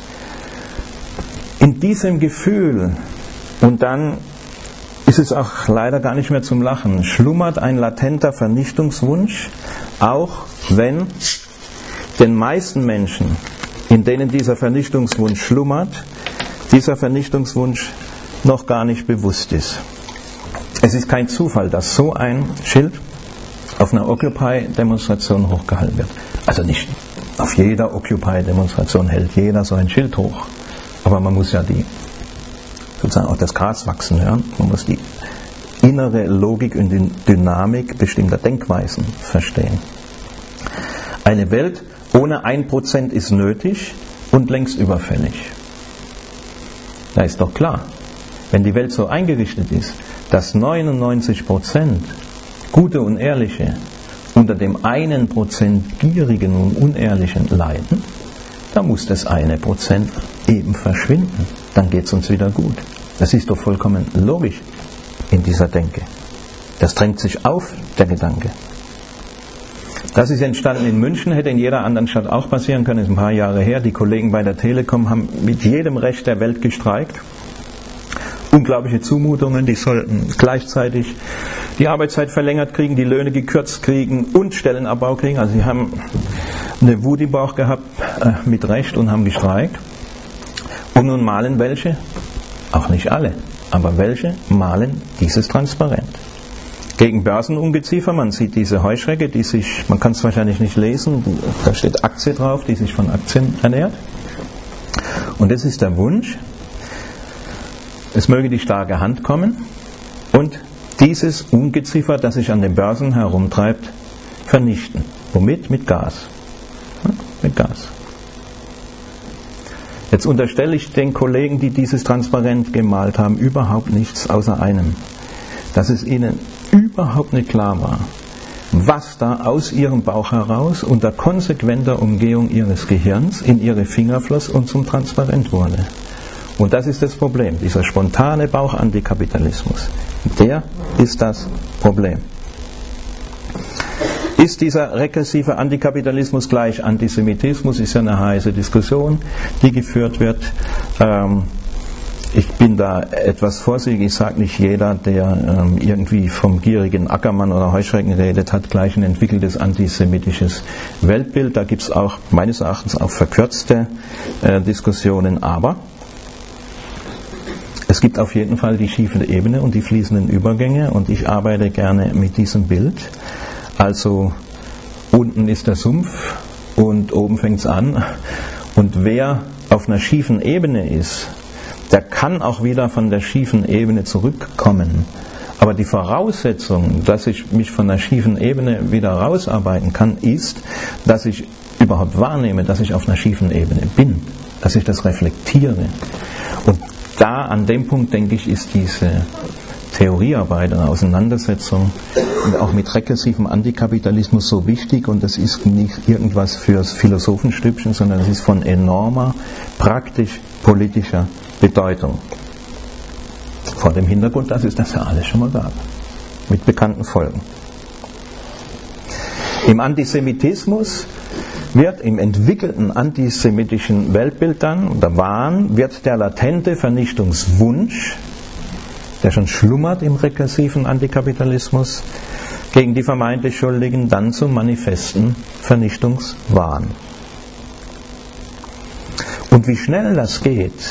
In diesem Gefühl, und dann ist es auch leider gar nicht mehr zum Lachen, schlummert ein latenter Vernichtungswunsch, auch wenn den meisten Menschen, in denen dieser Vernichtungswunsch schlummert, dieser Vernichtungswunsch noch gar nicht bewusst ist. Es ist kein Zufall, dass so ein Schild auf einer Occupy-Demonstration hochgehalten wird. Also nicht auf jeder Occupy-Demonstration hält jeder so ein Schild hoch, aber man muss ja die sozusagen auch das Gras wachsen hören. Man muss die innere Logik und die Dynamik bestimmter Denkweisen verstehen. Eine Welt ohne ein Prozent ist nötig und längst überfällig. Da ist doch klar, wenn die Welt so eingerichtet ist, dass neunundneunzig Prozent gute und ehrliche unter dem einen Prozent gierigen und unehrlichen leiden, dann muss das eine Prozent eben verschwinden. Dann geht es uns wieder gut. Das ist doch vollkommen logisch in dieser Denke. Das drängt sich auf, der Gedanke. Das ist entstanden in München, hätte in jeder anderen Stadt auch passieren können, ist ein paar Jahre her. Die Kollegen bei der Telekom haben mit jedem Recht der Welt gestreikt. Unglaubliche Zumutungen, die sollten gleichzeitig die Arbeitszeit verlängert kriegen, die Löhne gekürzt kriegen und Stellenabbau kriegen. Also sie haben eine Wut im Bauch gehabt, äh, mit Recht, und haben gestreikt. Und nun malen welche, auch nicht alle, aber welche malen dieses Transparent. Gegen Börsenungeziefer, man sieht diese Heuschrecke, die sich, man kann es wahrscheinlich nicht lesen, da steht Aktie drauf, die sich von Aktien ernährt. Und das ist der Wunsch, es möge die starke Hand kommen und dieses Ungeziefer, das sich an den Börsen herumtreibt, vernichten. Womit? Mit Gas. Ja, mit Gas. Jetzt unterstelle ich den Kollegen, die dieses Transparent gemalt haben, überhaupt nichts außer einem. Dass es ihnen überhaupt nicht klar war, was da aus ihrem Bauch heraus unter konsequenter Umgehung ihres Gehirns in ihre Finger floss und zum Transparent wurde. Und das ist das Problem, dieser spontane Bauchantikapitalismus. Der ist das Problem. Ist dieser regressive Antikapitalismus gleich Antisemitismus? Ist ja eine heiße Diskussion, die geführt wird. Ähm, Ich bin da etwas vorsichtig, ich sage nicht jeder, der ähm, irgendwie vom gierigen Ackermann oder Heuschrecken redet, hat gleich ein entwickeltes antisemitisches Weltbild. Da gibt es auch meines Erachtens auch verkürzte äh, Diskussionen, aber es gibt auf jeden Fall die schiefe Ebene und die fließenden Übergänge und ich arbeite gerne mit diesem Bild. Also unten ist der Sumpf und oben fängt es an und wer auf einer schiefen Ebene ist, der kann auch wieder von der schiefen Ebene zurückkommen. Aber die Voraussetzung, dass ich mich von der schiefen Ebene wieder rausarbeiten kann, ist, dass ich überhaupt wahrnehme, dass ich auf einer schiefen Ebene bin, dass ich das reflektiere. Und da, an dem Punkt, denke ich, ist diese Theoriearbeit und Auseinandersetzung und auch mit regressivem Antikapitalismus so wichtig und das ist nicht irgendwas fürs Philosophenstübchen, sondern es ist von enormer, praktisch-politischer Bedeutung. Vor dem Hintergrund, dass es das ja alles schon mal gab. Mit bekannten Folgen. Im Antisemitismus wird im entwickelten antisemitischen Weltbild dann, oder Wahn, wird der latente Vernichtungswunsch, der schon schlummert im regressiven Antikapitalismus, gegen die vermeintlich Schuldigen dann zum manifesten Vernichtungswahn. Und wie schnell das geht,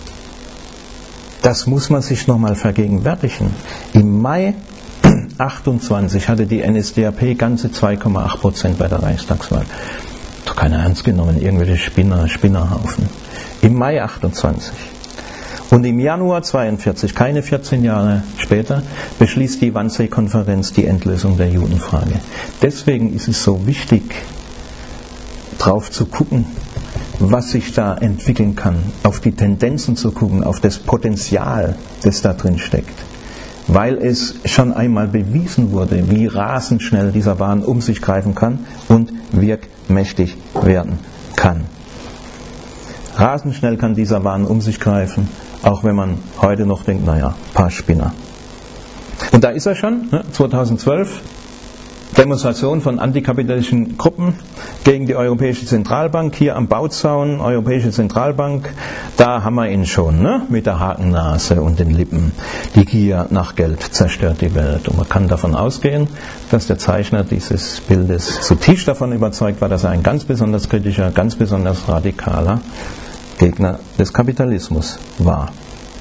das muss man sich nochmal vergegenwärtigen. Im Mai achtundzwanzig hatte die N S D A P ganze zwei Komma acht Prozent bei der Reichstagswahl. Doch keiner ernst genommen, irgendwelche Spinner, Spinnerhaufen. Im Mai achtundzwanzig. Und im Januar zweiundvierzig, keine vierzehn Jahre später, beschließt die Wannsee-Konferenz die Endlösung der Judenfrage. Deswegen ist es so wichtig, drauf zu gucken, was sich da entwickeln kann, auf die Tendenzen zu gucken, auf das Potenzial, das da drin steckt. Weil es schon einmal bewiesen wurde, wie rasend schnell dieser Wahn um sich greifen kann und wirkmächtig werden kann. Rasend schnell kann dieser Wahn um sich greifen, auch wenn man heute noch denkt, naja, paar Spinner. Und da ist er schon, ne, zweitausendzwölf, Demonstration von antikapitalistischen Gruppen gegen die Europäische Zentralbank, hier am Bauzaun, Europäische Zentralbank, da haben wir ihn schon, ne? Mit der Hakennase und den Lippen. Die Gier nach Geld zerstört die Welt. Und man kann davon ausgehen, dass der Zeichner dieses Bildes zutiefst davon überzeugt war, dass er ein ganz besonders kritischer, ganz besonders radikaler Gegner des Kapitalismus war.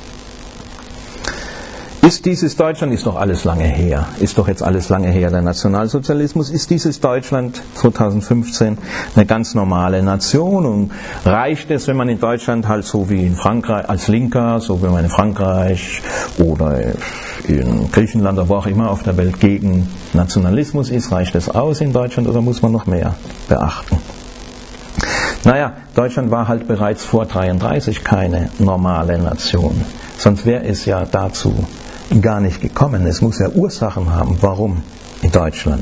Ist dieses Deutschland, ist doch alles lange her, ist doch jetzt alles lange her, der Nationalsozialismus, ist dieses Deutschland zweitausendfünfzehn eine ganz normale Nation und reicht es, wenn man in Deutschland halt so wie in Frankreich, als Linker, so wie man in Frankreich oder in Griechenland oder wo auch immer auf der Welt gegen Nationalismus ist, reicht es aus in Deutschland oder muss man noch mehr beachten? Naja, Deutschland war halt bereits vor dreiunddreißig keine normale Nation, sonst wäre es ja dazu gar nicht gekommen. Es muss ja Ursachen haben, warum in Deutschland.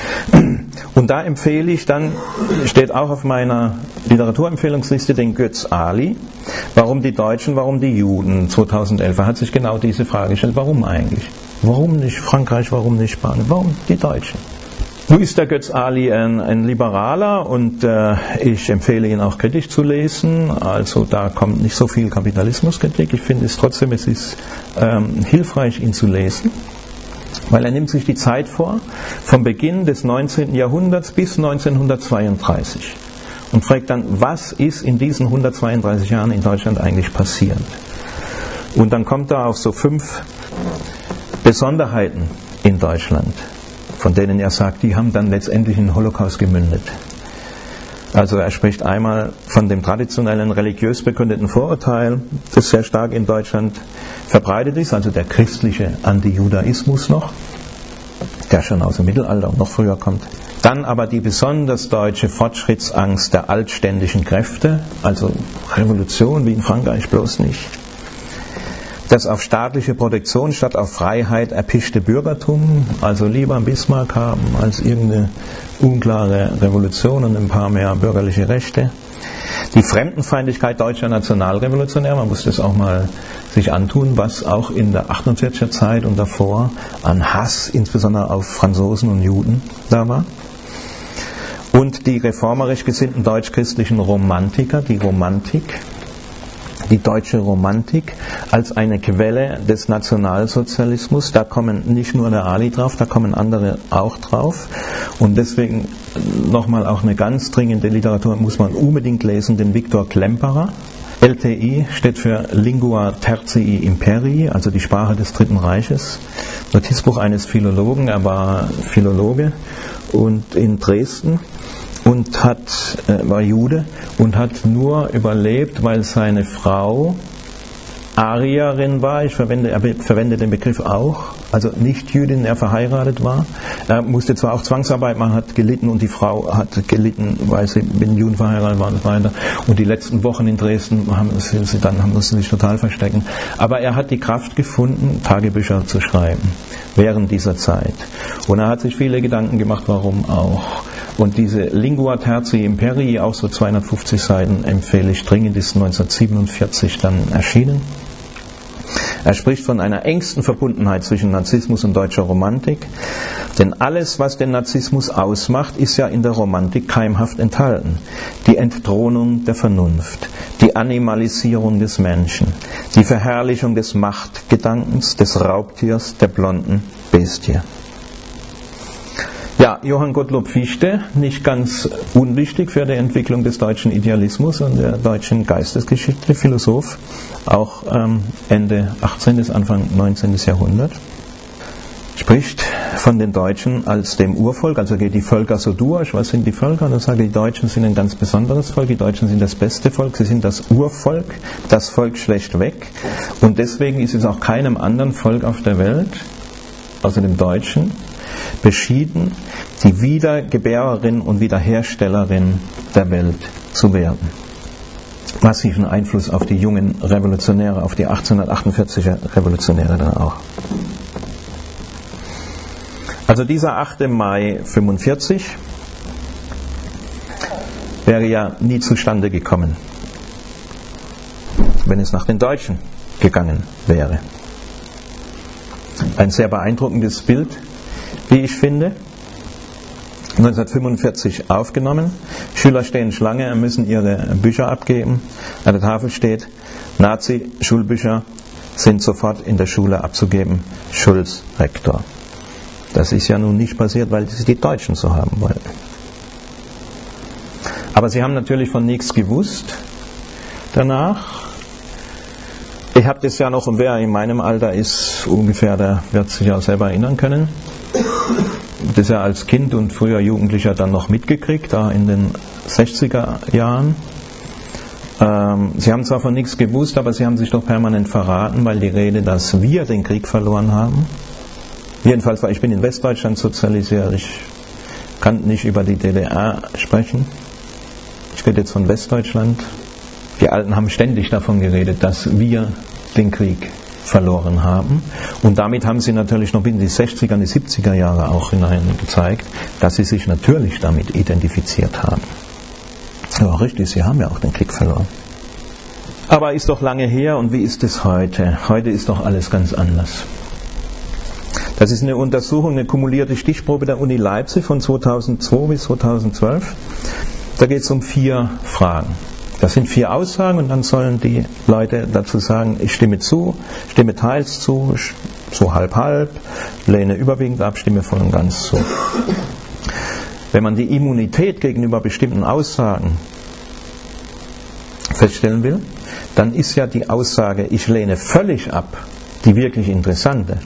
Und da empfehle ich dann, steht auch auf meiner Literaturempfehlungsliste, den Götz Ali. Warum die Deutschen, warum die Juden? zweitausendelf, er hat sich genau diese Frage gestellt. Warum eigentlich? Warum nicht Frankreich, warum nicht Spanien? Warum die Deutschen? Nun ist der Götz Ali ein, ein Liberaler und äh, ich empfehle ihn auch kritisch zu lesen. Also da kommt nicht so viel Kapitalismuskritik. Ich finde es trotzdem, es ist ähm, hilfreich, ihn zu lesen, weil er nimmt sich die Zeit vor, vom Beginn des neunzehnten Jahrhunderts bis neunzehnhundertzweiunddreißig und fragt dann, was ist in diesen hundertzweiunddreißig Jahren in Deutschland eigentlich passiert? Und dann kommt er auf so fünf Besonderheiten in Deutschland, von denen er sagt, die haben dann letztendlich in den Holocaust gemündet. Also er spricht einmal von dem traditionellen religiös begründeten Vorurteil, das sehr stark in Deutschland verbreitet ist, also der christliche Antijudaismus noch, der schon aus dem Mittelalter und noch früher kommt. Dann aber die besonders deutsche Fortschrittsangst der altständischen Kräfte, also Revolution wie in Frankreich bloß nicht. Das auf staatliche Protektion statt auf Freiheit erpichte Bürgertum, also lieber Bismarck haben als irgendeine unklare Revolution und ein paar mehr bürgerliche Rechte. Die Fremdenfeindlichkeit deutscher Nationalrevolutionäre, man muss das auch mal sich antun, was auch in der achtundvierziger Zeit und davor an Hass, insbesondere auf Franzosen und Juden, da war. Und die reformerisch gesinnten deutsch-christlichen Romantiker, die Romantik, die deutsche Romantik als eine Quelle des Nationalsozialismus. Da kommen nicht nur der Ali drauf, da kommen andere auch drauf. Und deswegen nochmal auch eine ganz dringende Literatur muss man unbedingt lesen, den Viktor Klemperer. L T I steht für Lingua Tertii Imperii, also die Sprache des Dritten Reiches. Notizbuch eines Philologen, er war Philologe und in Dresden. Und hat, äh, war Jude und hat nur überlebt, weil seine Frau Arierin war. Ich verwende, er verwende den Begriff auch, also nicht Jüdin, er verheiratet war. Er musste zwar auch Zwangsarbeit machen, hat gelitten und die Frau hat gelitten, weil sie mit den Juden verheiratet war und so weiter. Und die letzten Wochen in Dresden haben sie, sie dann haben sie sich total verstecken. Aber er hat die Kraft gefunden, Tagebücher zu schreiben während dieser Zeit. Und er hat sich viele Gedanken gemacht, warum auch. Und diese Lingua Tertii Imperii, auch so zweihundertfünfzig Seiten, empfehle ich dringend, ist neunzehnhundertsiebenundvierzig dann erschienen. Er spricht von einer engsten Verbundenheit zwischen Nazismus und deutscher Romantik, denn alles, was den Nazismus ausmacht, ist ja in der Romantik keimhaft enthalten. Die Entthronung der Vernunft, die Animalisierung des Menschen, die Verherrlichung des Machtgedankens, des Raubtiers, der blonden Bestie. Ja, Johann Gottlob Fichte, nicht ganz unwichtig für die Entwicklung des deutschen Idealismus und der deutschen Geistesgeschichte, Philosoph, auch ähm, Ende achtzehnten. Anfang neunzehnten. Jahrhundert, spricht von den Deutschen als dem Urvolk, also geht die Völker so durch, was sind die Völker? Und er sagt, die Deutschen sind ein ganz besonderes Volk, die Deutschen sind das beste Volk, sie sind das Urvolk, das Volk schlechtweg und deswegen ist es auch keinem anderen Volk auf der Welt, außer dem Deutschen, beschieden, die Wiedergebärerin und Wiederherstellerin der Welt zu werden. Massiven Einfluss auf die jungen Revolutionäre, auf die achtzehnhundertachtundvierziger Revolutionäre dann auch. Also dieser achte Mai fünfundvierzig wäre ja nie zustande gekommen, wenn es nach den Deutschen gegangen wäre. Ein sehr beeindruckendes Bild, wie ich finde. neunzehnhundertfünfundvierzig aufgenommen. Schüler stehen Schlange, müssen ihre Bücher abgeben. An der Tafel steht, Nazi-Schulbücher sind sofort in der Schule abzugeben. Schulz, Rektor. Das ist ja nun nicht passiert, weil sie die Deutschen so haben wollten. Aber sie haben natürlich von nichts gewusst danach. Ich habe das ja noch, und wer in meinem Alter ist, ungefähr, der wird sich auch selber erinnern können. Das ja als Kind und früher Jugendlicher dann noch mitgekriegt, da in den sechziger Jahren. Ähm, sie haben zwar von nichts gewusst, aber sie haben sich doch permanent verraten, weil die Rede, dass wir den Krieg verloren haben. Jedenfalls, weil ich bin in Westdeutschland sozialisiert, ich kann nicht über die D D R sprechen. Ich rede jetzt von Westdeutschland. Die Alten haben ständig davon geredet, dass wir den Krieg verloren haben. Und damit haben sie natürlich noch in die sechziger und die siebziger Jahre auch hinein gezeigt, dass sie sich natürlich damit identifiziert haben. Ja, richtig, sie haben ja auch den Krieg verloren. Aber ist doch lange her, und wie ist es heute? Heute ist doch alles ganz anders. Das ist eine Untersuchung, eine kumulierte Stichprobe der Uni Leipzig von zweitausendzwei bis zweitausendzwölf. Da geht es um vier Fragen. Das sind vier Aussagen und dann sollen die Leute dazu sagen, ich stimme zu, stimme teils zu, so halb halb, lehne überwiegend ab, stimme voll und ganz zu. Wenn man die Immunität gegenüber bestimmten Aussagen feststellen will, dann ist ja die Aussage, ich lehne völlig ab, die wirklich interessante.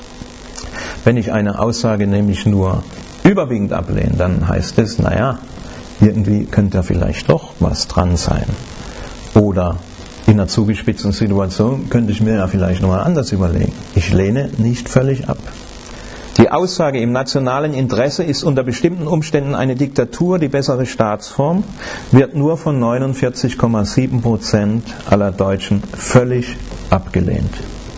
Wenn ich eine Aussage nämlich nur überwiegend ablehne, dann heißt es, naja, irgendwie könnte da vielleicht doch was dran sein. Oder in einer zugespitzten Situation könnte ich mir ja vielleicht nochmal anders überlegen. Ich lehne nicht völlig ab. Die Aussage, im nationalen Interesse ist unter bestimmten Umständen eine Diktatur die bessere Staatsform, wird nur von neunundvierzig Komma sieben Prozent aller Deutschen völlig abgelehnt.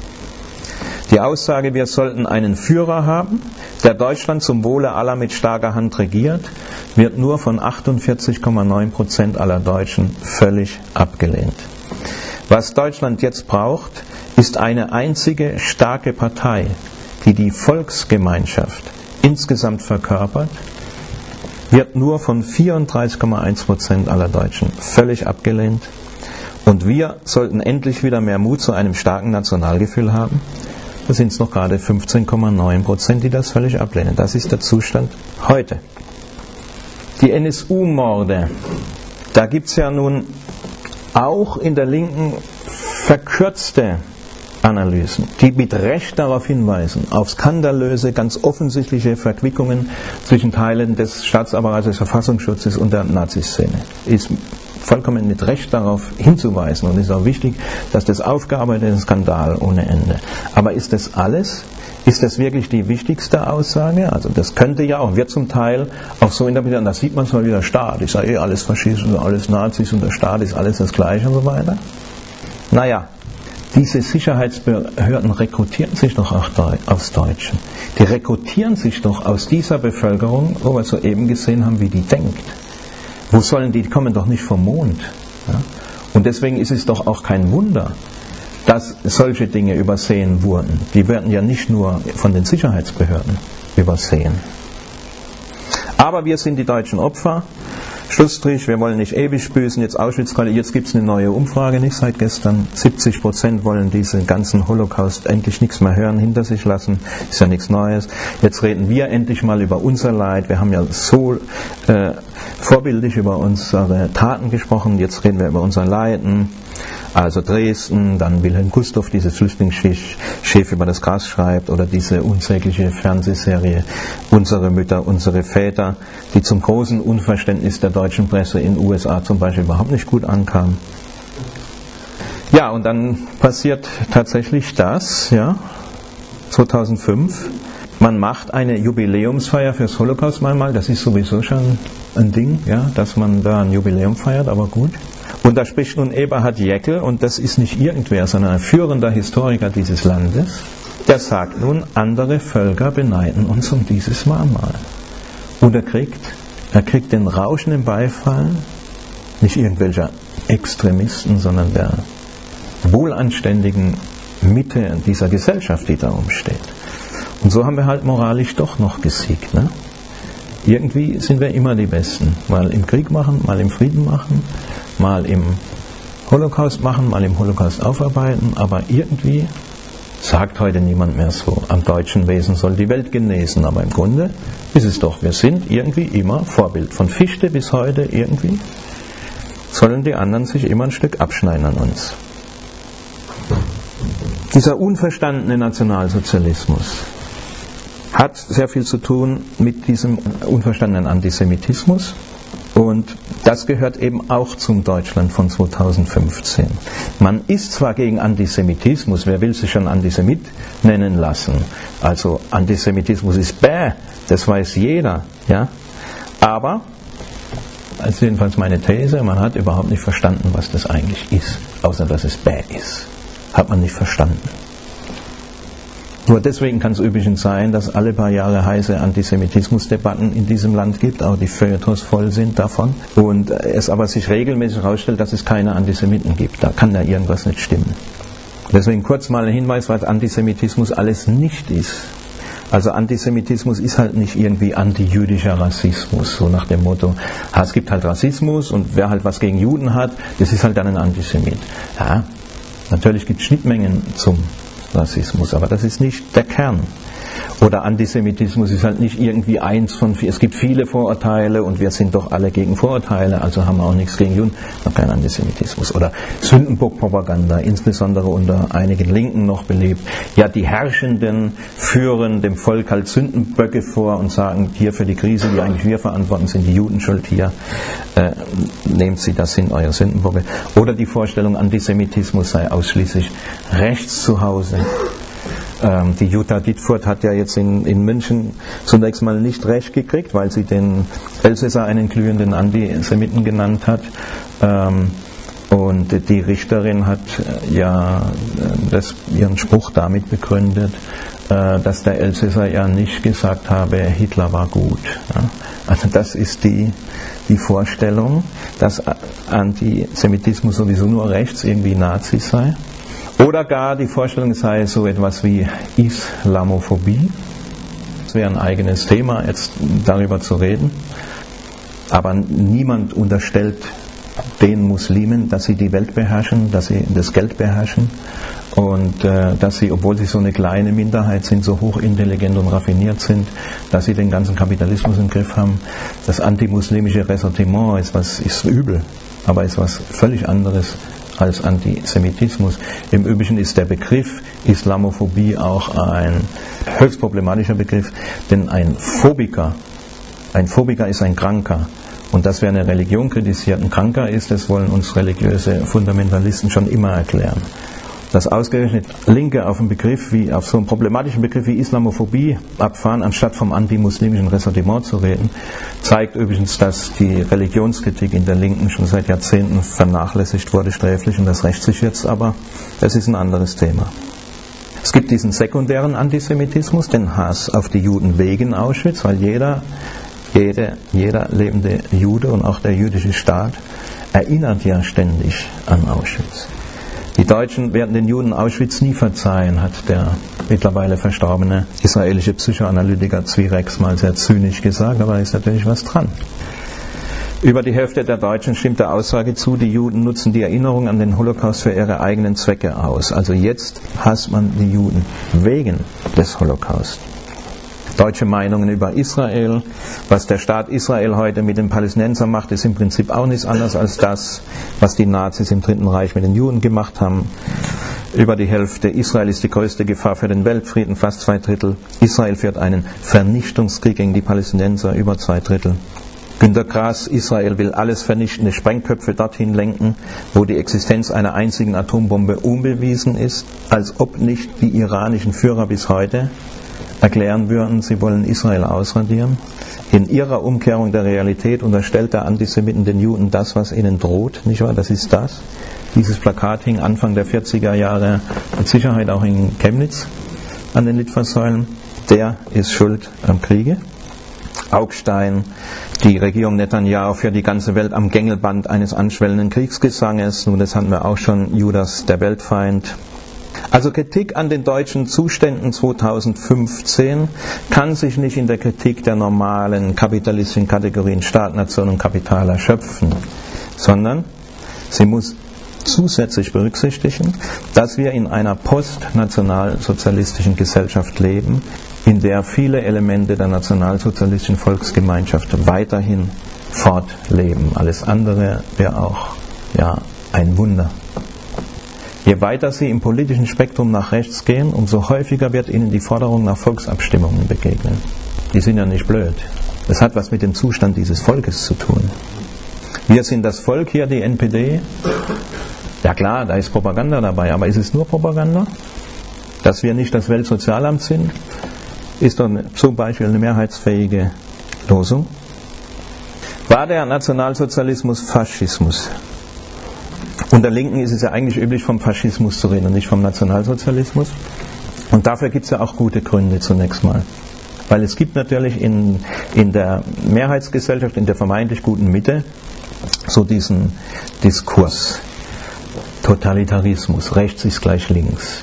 Die Aussage, wir sollten einen Führer haben, der Deutschland zum Wohle aller mit starker Hand regiert, wird nur von achtundvierzig Komma neun Prozent aller Deutschen völlig abgelehnt. Was Deutschland jetzt braucht, ist eine einzige starke Partei, die die Volksgemeinschaft insgesamt verkörpert, wird nur von vierunddreißig Komma eins Prozent aller Deutschen völlig abgelehnt. Und wir sollten endlich wieder mehr Mut zu einem starken Nationalgefühl haben. Da sind es noch gerade fünfzehn Komma neun Prozent, die das völlig ablehnen. Das ist der Zustand heute. Die N S U-Morde, da gibt es ja nun auch in der Linken verkürzte Analysen, die mit Recht darauf hinweisen, auf skandalöse, ganz offensichtliche Verquickungen zwischen Teilen des Staatsapparates des Verfassungsschutzes und der Naziszene. Ist vollkommen mit Recht darauf hinzuweisen und es ist auch wichtig, dass das aufgearbeitet ist, Skandal ohne Ende. Aber ist das alles? Ist das wirklich die wichtigste Aussage? Also das könnte ja auch, wird zum Teil auch so interpretiert, da sieht man es mal wieder, Staat, ist ja eh alles Faschisten, alles Nazis und der Staat ist alles das Gleiche und so weiter. Naja, diese Sicherheitsbehörden rekrutieren sich doch auch aus Deutschen. Die rekrutieren sich doch aus dieser Bevölkerung, wo wir soeben gesehen haben, wie die denkt. Wo sollen die, die kommen doch nicht vom Mond. Ja? Und deswegen ist es doch auch kein Wunder, dass solche Dinge übersehen wurden. Die werden ja nicht nur von den Sicherheitsbehörden übersehen. Aber wir sind die deutschen Opfer. Schlussstrich, wir wollen nicht ewig büßen, jetzt Auschwitz, jetzt gibt es eine neue Umfrage, nicht seit gestern. siebzig Prozent wollen diesen ganzen Holocaust endlich nichts mehr hören, hinter sich lassen, ist ja nichts Neues. Jetzt reden wir endlich mal über unser Leid, wir haben ja so äh, vorbildlich über unsere Taten gesprochen, jetzt reden wir über unser Leiden. Also Dresden, dann Wilhelm Gustloff, dieses Flüchtlingsschiff über das Gras schreibt, oder diese unsägliche Fernsehserie Unsere Mütter, unsere Väter, die zum großen Unverständnis der deutschen Presse in den U S A zum Beispiel überhaupt nicht gut ankam. Ja, und dann passiert tatsächlich das, ja, zweitausendfünf. Man macht eine Jubiläumsfeier fürs Holocaust-Mahnmal, das ist sowieso schon ein Ding, ja, dass man da ein Jubiläum feiert, aber gut. Und da spricht nun Eberhard Jäckel, und das ist nicht irgendwer, sondern ein führender Historiker dieses Landes, der sagt nun, andere Völker beneiden uns um dieses Mahnmal. Und er kriegt, er kriegt den rauschenden Beifall, nicht irgendwelcher Extremisten, sondern der wohlanständigen Mitte dieser Gesellschaft, die da umsteht. Und so haben wir halt moralisch doch noch gesiegt, ne? Irgendwie sind wir immer die Besten. Mal im Krieg machen, mal im Frieden machen, mal im Holocaust machen, mal im Holocaust aufarbeiten, aber irgendwie sagt heute niemand mehr so, am deutschen Wesen soll die Welt genesen, aber im Grunde ist es doch, wir sind irgendwie immer Vorbild. Von Fichte bis heute irgendwie sollen die anderen sich immer ein Stück abschneiden an uns. Dieser unverstandene Nationalsozialismus hat sehr viel zu tun mit diesem unverstandenen Antisemitismus, und das gehört eben auch zum Deutschland von zweitausendfünfzehn. Man ist zwar gegen Antisemitismus, wer will sich schon Antisemit nennen lassen, also Antisemitismus ist bäh, das weiß jeder, ja, aber, das ist jedenfalls meine These, man hat überhaupt nicht verstanden, was das eigentlich ist, außer dass es bäh ist, hat man nicht verstanden. Nur deswegen kann es übrigens sein, dass alle paar Jahre heiße Antisemitismusdebatten in diesem Land gibt, auch die Feuilletons voll sind davon, und es aber sich regelmäßig herausstellt, dass es keine Antisemiten gibt. Da kann ja irgendwas nicht stimmen. Deswegen kurz mal ein Hinweis, was Antisemitismus alles nicht ist. Also Antisemitismus ist halt nicht irgendwie antijüdischer Rassismus, so nach dem Motto, es gibt halt Rassismus und wer halt was gegen Juden hat, das ist halt dann ein Antisemit. Ja, natürlich gibt es Schnittmengen zum Rassismus, aber das ist nicht der Kern. Oder Antisemitismus ist halt nicht irgendwie eins von vier. Es gibt viele Vorurteile und wir sind doch alle gegen Vorurteile, also haben wir auch nichts gegen Juden, noch kein Antisemitismus. Oder Sündenbock-Propaganda, insbesondere unter einigen Linken noch belebt. Ja, die Herrschenden führen dem Volk halt Sündenböcke vor und sagen, hier für die Krise, die eigentlich wir verantworten, sind die Juden schuld, hier äh, nehmt sie, das sind eure Sündenböcke. Oder die Vorstellung, Antisemitismus sei ausschließlich rechts zu Hause. Die Jutta Dittfurt hat ja jetzt in, in München zunächst mal nicht recht gekriegt, weil sie den Elsässer einen glühenden Antisemiten genannt hat. Und die Richterin hat ja das, ihren Spruch damit begründet, dass der Elsässer ja nicht gesagt habe, Hitler war gut. Also das ist die, die Vorstellung, dass Antisemitismus sowieso nur rechts, irgendwie Nazi sei. Oder gar die Vorstellung, es sei so etwas wie Islamophobie. Das wäre ein eigenes Thema, jetzt darüber zu reden. Aber niemand unterstellt den Muslimen, dass sie die Welt beherrschen, dass sie das Geld beherrschen und äh, dass sie, obwohl sie so eine kleine Minderheit sind, so hochintelligent und raffiniert sind, dass sie den ganzen Kapitalismus im Griff haben. Das antimuslimische Ressentiment ist was ist übel, aber ist was völlig anderes als Antisemitismus. Im Übrigen ist der Begriff Islamophobie auch ein höchst problematischer Begriff, denn ein Phobiker, ein Phobiker ist ein Kranker. Und dass wer eine Religion kritisiert ein Kranker ist, das wollen uns religiöse Fundamentalisten schon immer erklären. Dass ausgerechnet Linke auf einen Begriff wie, auf so einen problematischen Begriff wie Islamophobie abfahren, anstatt vom antimuslimischen Ressentiment zu reden, zeigt übrigens, dass die Religionskritik in der Linken schon seit Jahrzehnten vernachlässigt wurde, sträflich, und das rächt sich jetzt, aber das ist ein anderes Thema. Es gibt diesen sekundären Antisemitismus, den Hass auf die Juden wegen Auschwitz, weil jeder Jeder, jeder lebende Jude und auch der jüdische Staat erinnert ja ständig an Auschwitz. Die Deutschen werden den Juden Auschwitz nie verzeihen, hat der mittlerweile verstorbene israelische Psychoanalytiker Zvi Rex mal sehr zynisch gesagt, aber da ist natürlich was dran. Über die Hälfte der Deutschen stimmt der Aussage zu, die Juden nutzen die Erinnerung an den Holocaust für ihre eigenen Zwecke aus. Also jetzt hasst man die Juden wegen des Holocaust. Deutsche Meinungen über Israel, was der Staat Israel heute mit den Palästinensern macht, ist im Prinzip auch nichts anderes als das, was die Nazis im Dritten Reich mit den Juden gemacht haben. Über die Hälfte, Israel ist die größte Gefahr für den Weltfrieden, fast zwei Drittel. Israel führt einen Vernichtungskrieg gegen die Palästinenser, über zwei Drittel. Günter Grass, Israel will alles vernichtende Sprengköpfe dorthin lenken, wo die Existenz einer einzigen Atombombe unbewiesen ist, als ob nicht die iranischen Führer bis heute erklären würden, sie wollen Israel ausradieren. In ihrer Umkehrung der Realität unterstellt der Antisemiten den Juden das, was ihnen droht, nicht wahr? Das ist das. Dieses Plakat hing Anfang der vierziger Jahre mit Sicherheit auch in Chemnitz an den Litfaßsäulen. Der ist schuld am Kriege. Augstein, die Regierung Netanyahu führt die ganze Welt am Gängelband eines anschwellenden Kriegsgesanges. Nun, das hatten wir auch schon, Judas, der Weltfeind. Also Kritik an den deutschen Zuständen zweitausendfünfzehn kann sich nicht in der Kritik der normalen kapitalistischen Kategorien Staat, Nation und Kapital erschöpfen, sondern sie muss zusätzlich berücksichtigen, dass wir in einer postnationalsozialistischen Gesellschaft leben, in der viele Elemente der nationalsozialistischen Volksgemeinschaft weiterhin fortleben. Alles andere wäre auch ja, ein Wunder. Je weiter Sie im politischen Spektrum nach rechts gehen, umso häufiger wird Ihnen die Forderung nach Volksabstimmungen begegnen. Die sind ja nicht blöd. Das hat was mit dem Zustand dieses Volkes zu tun. Wir sind das Volk hier, die N P D. Ja klar, da ist Propaganda dabei, aber ist es nur Propaganda? Dass wir nicht das Weltsozialamt sind, ist doch zum Beispiel eine mehrheitsfähige Losung. War der Nationalsozialismus Faschismus? Unter Linken ist es ja eigentlich üblich, vom Faschismus zu reden und nicht vom Nationalsozialismus. Und dafür gibt es ja auch gute Gründe zunächst mal. Weil es gibt natürlich in, in der Mehrheitsgesellschaft, in der vermeintlich guten Mitte, so diesen Diskurs. Totalitarismus, rechts ist gleich links.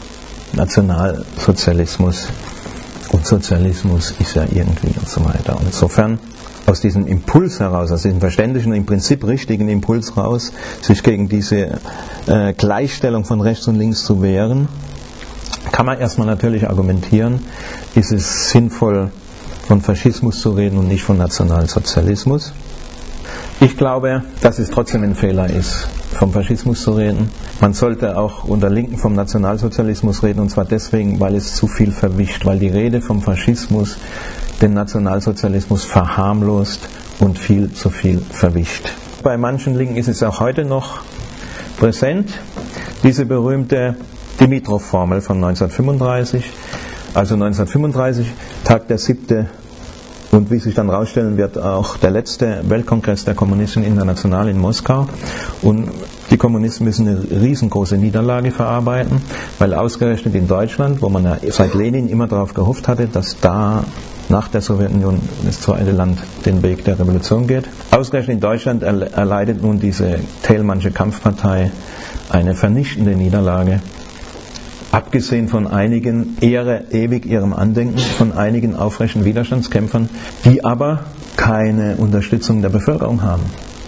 Nationalsozialismus und Sozialismus ist ja irgendwie und so weiter. Und insofern aus diesem Impuls heraus, aus diesem verständlichen, im Prinzip richtigen Impuls raus, sich gegen diese äh, Gleichstellung von rechts und links zu wehren, kann man erstmal natürlich argumentieren, ist es sinnvoll, von Faschismus zu reden und nicht von Nationalsozialismus. Ich glaube, dass es trotzdem ein Fehler ist, vom Faschismus zu reden. Man sollte auch unter Linken vom Nationalsozialismus reden, und zwar deswegen, weil es zu viel verwischt, weil die Rede vom Faschismus den Nationalsozialismus verharmlost und viel zu viel verwischt. Bei manchen Linken ist es auch heute noch präsent, diese berühmte Dimitrov-Formel von neunzehnhundertfünfunddreißig. Also neunzehnhundertfünfunddreißig tagt der siebte und wie sich dann herausstellen wird, auch der letzte Weltkongress der Kommunisten international in Moskau. Und die Kommunisten müssen eine riesengroße Niederlage verarbeiten, weil ausgerechnet in Deutschland, wo man ja seit Lenin immer darauf gehofft hatte, dass da nach der Sowjetunion das zweite Land den Weg der Revolution geht. Ausgerechnet in Deutschland erleidet nun diese Thälmannsche Kampfpartei eine vernichtende Niederlage. Abgesehen von einigen, Ehre ewig ihrem Andenken, von einigen aufrechten Widerstandskämpfern, die aber keine Unterstützung der Bevölkerung haben.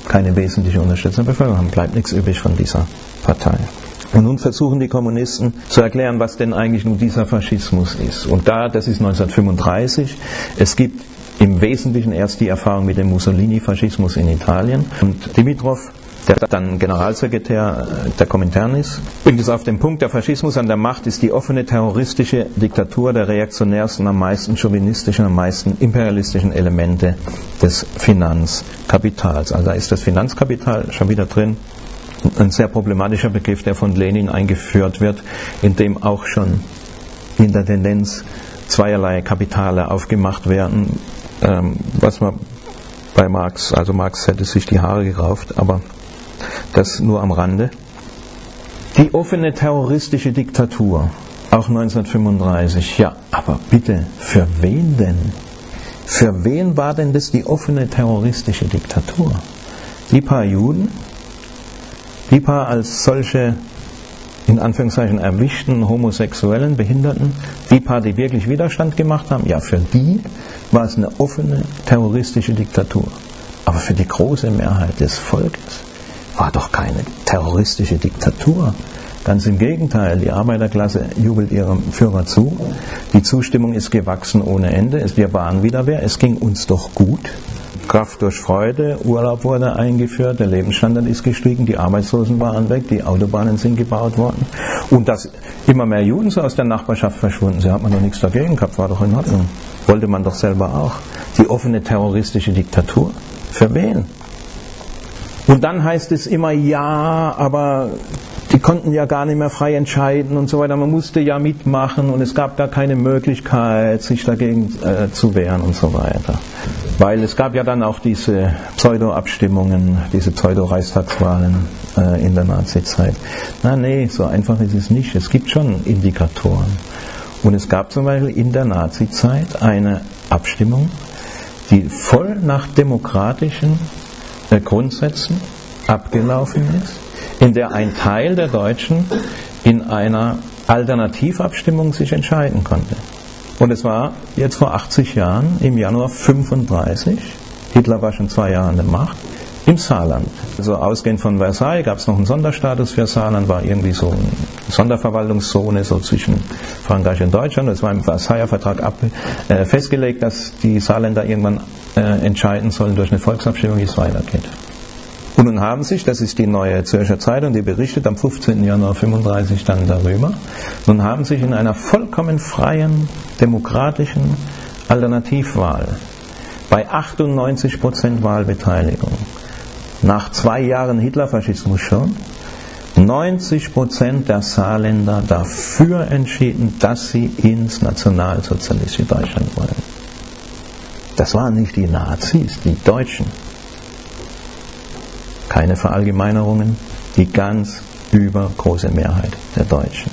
keine wesentliche Unterstützung der Bevölkerung, bleibt nichts übrig von dieser Partei. Und nun versuchen die Kommunisten zu erklären, was denn eigentlich nun dieser Faschismus ist. Und da, das ist neunzehnhundertfünfunddreißig, es gibt im Wesentlichen erst die Erfahrung mit dem Mussolini-Faschismus in Italien. Und Dimitrov, der dann Generalsekretär der Komintern ist, bringt es auf den Punkt, der Faschismus an der Macht ist die offene terroristische Diktatur der reaktionärsten, am meisten chauvinistischen, am meisten imperialistischen Elemente des Finanzkapitals. Also da ist das Finanzkapital schon wieder drin. Ein sehr problematischer Begriff, der von Lenin eingeführt wird, in dem auch schon in der Tendenz zweierlei Kapitale aufgemacht werden, ähm, was man bei Marx, also Marx hätte sich die Haare gerauft, aber das nur am Rande. Die offene terroristische Diktatur, auch neunzehnhundertfünfunddreißig, ja, aber bitte, für wen denn? Für wen war denn das die offene terroristische Diktatur? Die paar Juden, die paar als solche, in Anführungszeichen, erwischten homosexuellen Behinderten, die paar, die wirklich Widerstand gemacht haben, ja, für die war es eine offene terroristische Diktatur. Aber für die große Mehrheit des Volkes war doch keine terroristische Diktatur. Ganz im Gegenteil, die Arbeiterklasse jubelt ihrem Führer zu, die Zustimmung ist gewachsen ohne Ende, wir waren wieder wer, es ging uns doch gut. Kraft durch Freude, Urlaub wurde eingeführt, der Lebensstandard ist gestiegen, die Arbeitslosen waren weg, die Autobahnen sind gebaut worden. Und dass immer mehr Juden so aus der Nachbarschaft verschwunden sind, hat man doch nichts dagegen gehabt, war doch in Ordnung. Wollte man doch selber auch. Die offene terroristische Diktatur. Für wen? Und dann heißt es immer, ja, aber die konnten ja gar nicht mehr frei entscheiden und so weiter. Man musste ja mitmachen und es gab gar keine Möglichkeit, sich dagegen äh, zu wehren und so weiter. Weil es gab ja dann auch diese Pseudo-Abstimmungen, diese Pseudo-Reichstagswahlen äh, in der Nazizeit. Na nee, so einfach ist es nicht. Es gibt schon Indikatoren. Und es gab zum Beispiel in der Nazizeit eine Abstimmung, die voll nach demokratischen äh, Grundsätzen abgelaufen ist, in der ein Teil der Deutschen in einer Alternativabstimmung sich entscheiden konnte. Und es war jetzt vor achtzig Jahren, im Januar fünfunddreißig, Hitler war schon zwei Jahre an der Macht, im Saarland. Also ausgehend von Versailles gab es noch einen Sonderstatus für Saarland, war irgendwie so eine Sonderverwaltungszone so zwischen Frankreich und Deutschland. Es war im Versailler Vertrag ab, äh, festgelegt, dass die Saarländer irgendwann äh, entscheiden sollen durch eine Volksabstimmung, wie es weitergeht. Und nun haben sich, das ist die Neue Zürcher Zeitung, die berichtet am fünfzehnten Januar fünfunddreißig dann darüber, nun haben sich in einer vollkommen freien, demokratischen Alternativwahl bei achtundneunzig Prozent Wahlbeteiligung, nach zwei Jahren Hitlerfaschismus schon, neunzig Prozent der Saarländer dafür entschieden, dass sie ins nationalsozialistische Deutschland wollen. Das waren nicht die Nazis, die Deutschen. Keine Verallgemeinerungen, die ganz übergroße Mehrheit der Deutschen.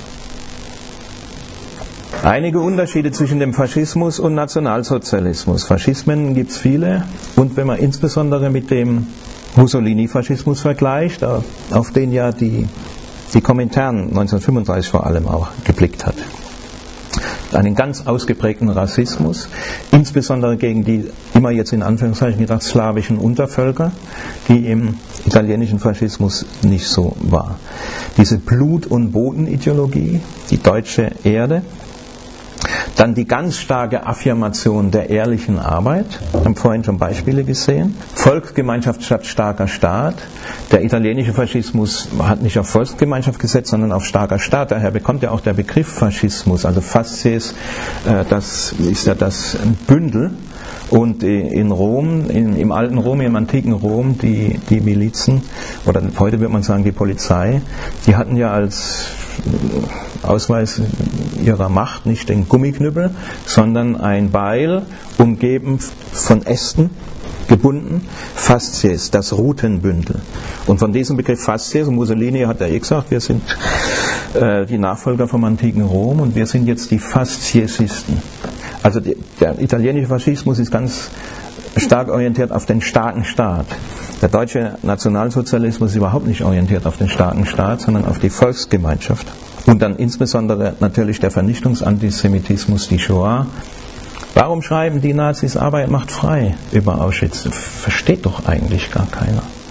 Einige Unterschiede zwischen dem Faschismus und Nationalsozialismus. Faschismen gibt es viele und wenn man insbesondere mit dem Mussolini-Faschismus vergleicht, auf den ja die, die Komintern neunzehnhundertfünfunddreißig vor allem auch geblickt hat. Einen ganz ausgeprägten Rassismus, insbesondere gegen die, immer jetzt in Anführungszeichen gedacht, slawischen Untervölker, die im italienischen Faschismus nicht so war. Diese Blut- und Bodenideologie, die deutsche Erde, dann die ganz starke Affirmation der ehrlichen Arbeit, wir haben vorhin schon Beispiele gesehen, Volksgemeinschaft statt starker Staat. Der italienische Faschismus hat nicht auf Volksgemeinschaft gesetzt, sondern auf starker Staat. Daher bekommt ja auch der Begriff Faschismus, also Fasces, das ist ja das Bündel. Und in Rom, in, im alten Rom, im antiken Rom, die, die Milizen, oder heute würde man sagen die Polizei, die hatten ja als Ausweis ihrer Macht nicht den Gummiknüppel, sondern ein Beil, umgeben von Ästen, gebunden, Fasces, das Rutenbündel. Und von diesem Begriff Fasces, und Mussolini hat ja eh gesagt, wir sind äh, die Nachfolger vom antiken Rom und wir sind jetzt die Fasciesisten. Also die, der italienische Faschismus ist ganz stark orientiert auf den starken Staat. Der deutsche Nationalsozialismus ist überhaupt nicht orientiert auf den starken Staat, sondern auf die Volksgemeinschaft. Und dann insbesondere natürlich der Vernichtungsantisemitismus, die Shoah. Warum schreiben die Nazis Arbeit macht frei über Auschwitz? Versteht doch eigentlich gar keiner.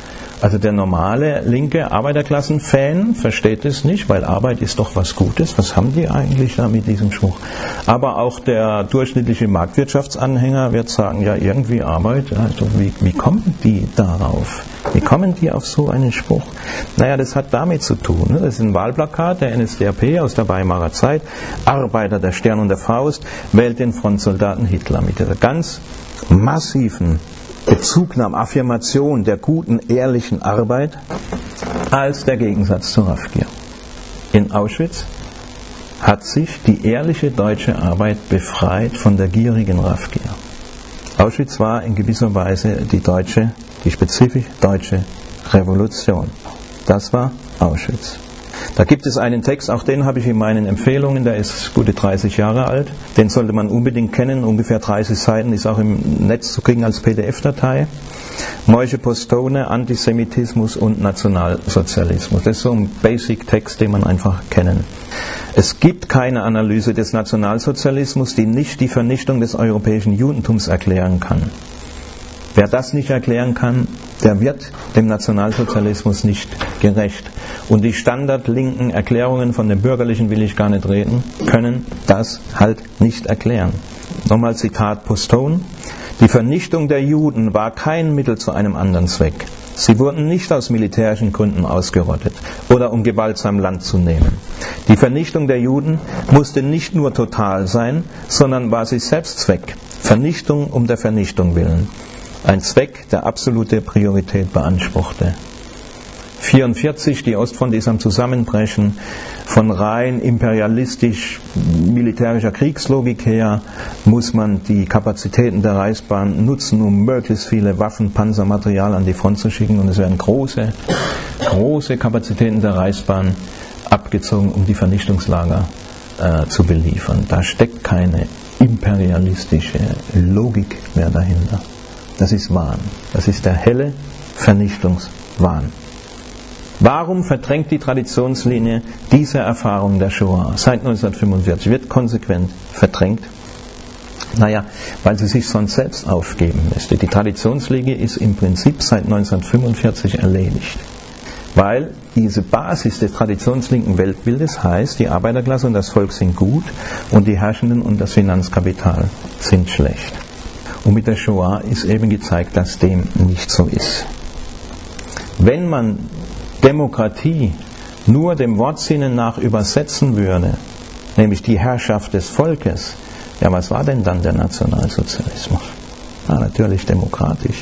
Also der normale linke Arbeiterklassen-Fan versteht es nicht, weil Arbeit ist doch was Gutes. Was haben die eigentlich da mit diesem Spruch? Aber auch der durchschnittliche Marktwirtschaftsanhänger wird sagen, ja irgendwie Arbeit, also wie, wie kommen die darauf? Wie kommen die auf so einen Spruch? Naja, das hat damit zu tun. Ne? Das ist ein Wahlplakat der N S D A P aus der Weimarer Zeit. Arbeiter, der Stern und der Faust, wählt den Frontsoldaten Hitler mit dieser ganz massiven Bezugnahme, Affirmation der guten, ehrlichen Arbeit als der Gegensatz zur Raffgier. In Auschwitz hat sich die ehrliche deutsche Arbeit befreit von der gierigen Raffgier. Auschwitz war in gewisser Weise die deutsche, die spezifisch deutsche Revolution. Das war Auschwitz. Da gibt es einen Text, auch den habe ich in meinen Empfehlungen, der ist gute dreißig Jahre alt. Den sollte man unbedingt kennen, ungefähr dreißig Seiten, ist auch im Netz zu kriegen als P D F-Datei. Moishe Postone, Antisemitismus und Nationalsozialismus. Das ist so ein Basic-Text, den man einfach kennen. Es gibt keine Analyse des Nationalsozialismus, die nicht die Vernichtung des europäischen Judentums erklären kann. Wer das nicht erklären kann, der wird dem Nationalsozialismus nicht gerecht. Und die standardlinken Erklärungen von den Bürgerlichen, will ich gar nicht reden, können das halt nicht erklären. Nochmal Zitat Postone. Die Vernichtung der Juden war kein Mittel zu einem anderen Zweck. Sie wurden nicht aus militärischen Gründen ausgerottet oder um gewaltsam Land zu nehmen. Die Vernichtung der Juden musste nicht nur total sein, sondern war sie Selbstzweck. Vernichtung um der Vernichtung willen. Ein Zweck, der absolute Priorität beanspruchte. vierundvierzig, die Ostfront ist am Zusammenbrechen. Von rein imperialistisch-militärischer Kriegslogik her muss man die Kapazitäten der Reichsbahn nutzen, um möglichst viele Waffen, Panzer, Material an die Front zu schicken. Und es werden große, große Kapazitäten der Reichsbahn abgezogen, um die Vernichtungslager äh, zu beliefern. Da steckt keine imperialistische Logik mehr dahinter. Das ist Wahn. Das ist der helle Vernichtungswahn. Warum verdrängt die Traditionslinie diese Erfahrung der Shoah seit neunzehnhundertfünfundvierzig? Wird konsequent verdrängt? Naja, weil sie sich sonst selbst aufgeben müsste. Die Traditionslinie ist im Prinzip seit neunzehnhundertfünfundvierzig erledigt. Weil diese Basis des traditionslinken Weltbildes heißt, die Arbeiterklasse und das Volk sind gut und die Herrschenden und das Finanzkapital sind schlecht. Und mit der Shoah ist eben gezeigt, dass dem nicht so ist. Wenn man Demokratie nur dem Wortsinne nach übersetzen würde, nämlich die Herrschaft des Volkes, ja, was war denn dann der Nationalsozialismus? Na, natürlich demokratisch.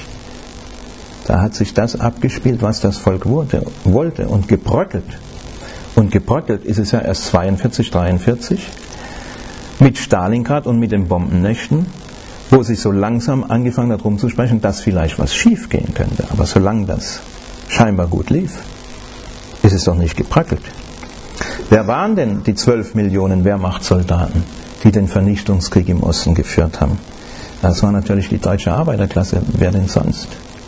Da hat sich das abgespielt, was das Volk wollte, wollte und gebröckelt. Und gebröckelt ist es ja erst zweiundvierzig, dreiundvierzig mit Stalingrad und mit den Bombennächten, wo sich so langsam angefangen hat rumzusprechen, dass vielleicht was schief gehen könnte. Aber solange das scheinbar gut lief, ist es doch nicht gebröckelt. Wer waren denn die zwölf Millionen Wehrmachtssoldaten, die den Vernichtungskrieg im Osten geführt haben? Das war natürlich die deutsche Arbeiterklasse. Wer denn sonst?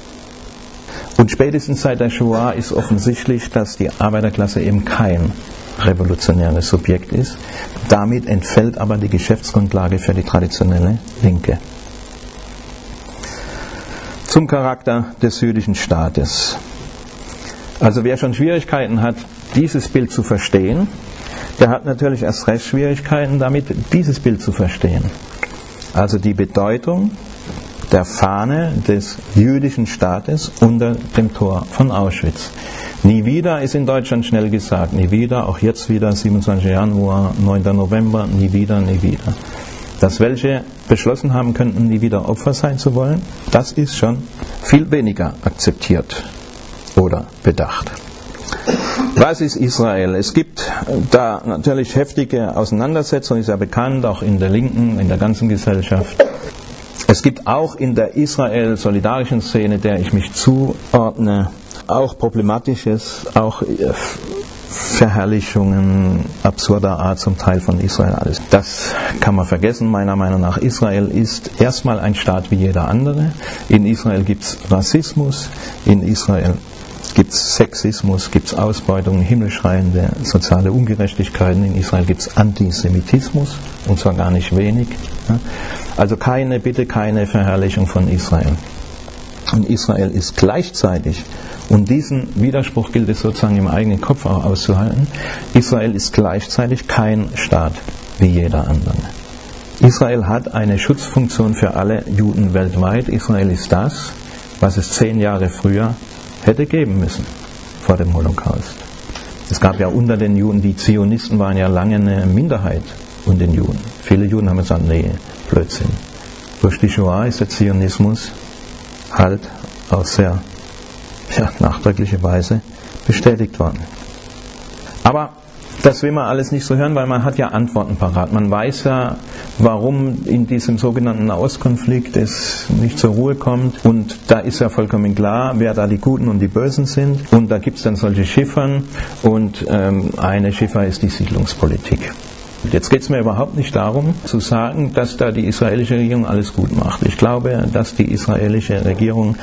Und spätestens seit der Shoah ist offensichtlich, dass die Arbeiterklasse eben kein revolutionäres Subjekt ist. Damit entfällt aber die Geschäftsgrundlage für die traditionelle Linke. Zum Charakter des jüdischen Staates. Also wer schon Schwierigkeiten hat, dieses Bild zu verstehen, der hat natürlich erst recht Schwierigkeiten damit, dieses Bild zu verstehen. Also die Bedeutung der Fahne des jüdischen Staates unter dem Tor von Auschwitz. Nie wieder ist in Deutschland schnell gesagt, nie wieder, auch jetzt wieder, siebenundzwanzigster Januar, neunter November, nie wieder, nie wieder. Dass welche beschlossen haben könnten, nie wieder Opfer sein zu wollen, das ist schon viel weniger akzeptiert oder bedacht. Was ist Israel? Es gibt da natürlich heftige Auseinandersetzungen, ist ja bekannt, auch in der Linken, in der ganzen Gesellschaft. Es gibt auch in der Israel-solidarischen Szene, der ich mich zuordne, auch Problematisches, auch Verherrlichungen absurder Art zum Teil von Israel. Alles. Das kann man vergessen, meiner Meinung nach. Israel ist erstmal ein Staat wie jeder andere. In Israel gibt es Rassismus, in Israel gibt es Sexismus, gibt es Ausbeutung, himmelschreiende soziale Ungerechtigkeiten. In Israel gibt es Antisemitismus, und zwar gar nicht wenig. Also keine, bitte keine Verherrlichung von Israel. Und Israel ist gleichzeitig Und diesen Widerspruch gilt es sozusagen im eigenen Kopf auch auszuhalten. Israel ist gleichzeitig kein Staat wie jeder andere. Israel hat eine Schutzfunktion für alle Juden weltweit. Israel ist das, was es zehn Jahre früher hätte geben müssen, vor dem Holocaust. Es gab ja unter den Juden, die Zionisten waren ja lange eine Minderheit unter den Juden. Viele Juden haben gesagt, nee, Blödsinn. Durch die Shoah ist der Zionismus halt auf sehr ja, nachträgliche Weise bestätigt worden. Aber das will man alles nicht so hören, weil man hat ja Antworten parat. Man weiß ja, warum in diesem sogenannten Nahostkonflikt es nicht zur Ruhe kommt. Und da ist ja vollkommen klar, wer da die Guten und die Bösen sind. Und da gibt es dann solche Chiffern. Und ähm, eine Chiffer ist die Siedlungspolitik. Jetzt geht es mir überhaupt nicht darum, zu sagen, dass da die israelische Regierung alles gut macht. Ich glaube, dass die israelische Regierung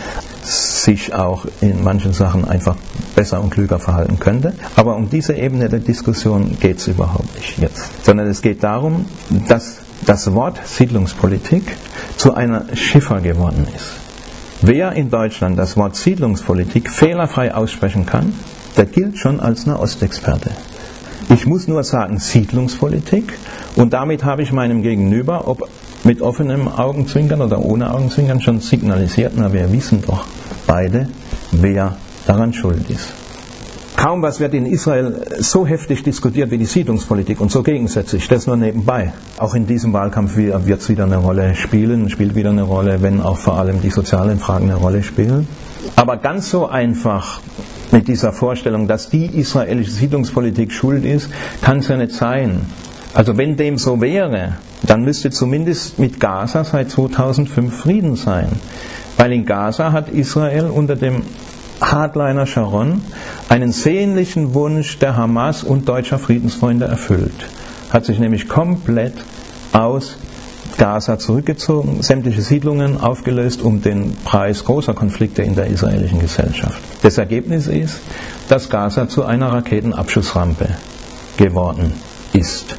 sich auch in manchen Sachen einfach besser und klüger verhalten könnte. Aber um diese Ebene der Diskussion geht es überhaupt nicht jetzt. Sondern es geht darum, dass das Wort Siedlungspolitik zu einer Chiffer geworden ist. Wer in Deutschland das Wort Siedlungspolitik fehlerfrei aussprechen kann, der gilt schon als Nahostexperte. Ich muss nur sagen Siedlungspolitik und damit habe ich meinem Gegenüber, ob mit offenem Augenzwinkern oder ohne Augenzwinkern, schon signalisiert, na wir wissen doch beide, wer daran schuld ist. Kaum was wird in Israel so heftig diskutiert wie die Siedlungspolitik und so gegensätzlich, das nur nebenbei. Auch in diesem Wahlkampf wird es wieder eine Rolle spielen, spielt wieder eine Rolle, wenn auch vor allem die sozialen Fragen eine Rolle spielen. Aber ganz so einfach mit dieser Vorstellung, dass die israelische Siedlungspolitik schuld ist, kann es ja nicht sein. Also wenn dem so wäre, dann müsste zumindest mit Gaza seit zweitausendfünf Frieden sein. Weil in Gaza hat Israel unter dem Hardliner Sharon einen sehnlichen Wunsch der Hamas und deutscher Friedensfreunde erfüllt. Hat sich nämlich komplett aus Gaza zurückgezogen, sämtliche Siedlungen aufgelöst um den Preis großer Konflikte in der israelischen Gesellschaft. Das Ergebnis ist, dass Gaza zu einer Raketenabschussrampe geworden ist.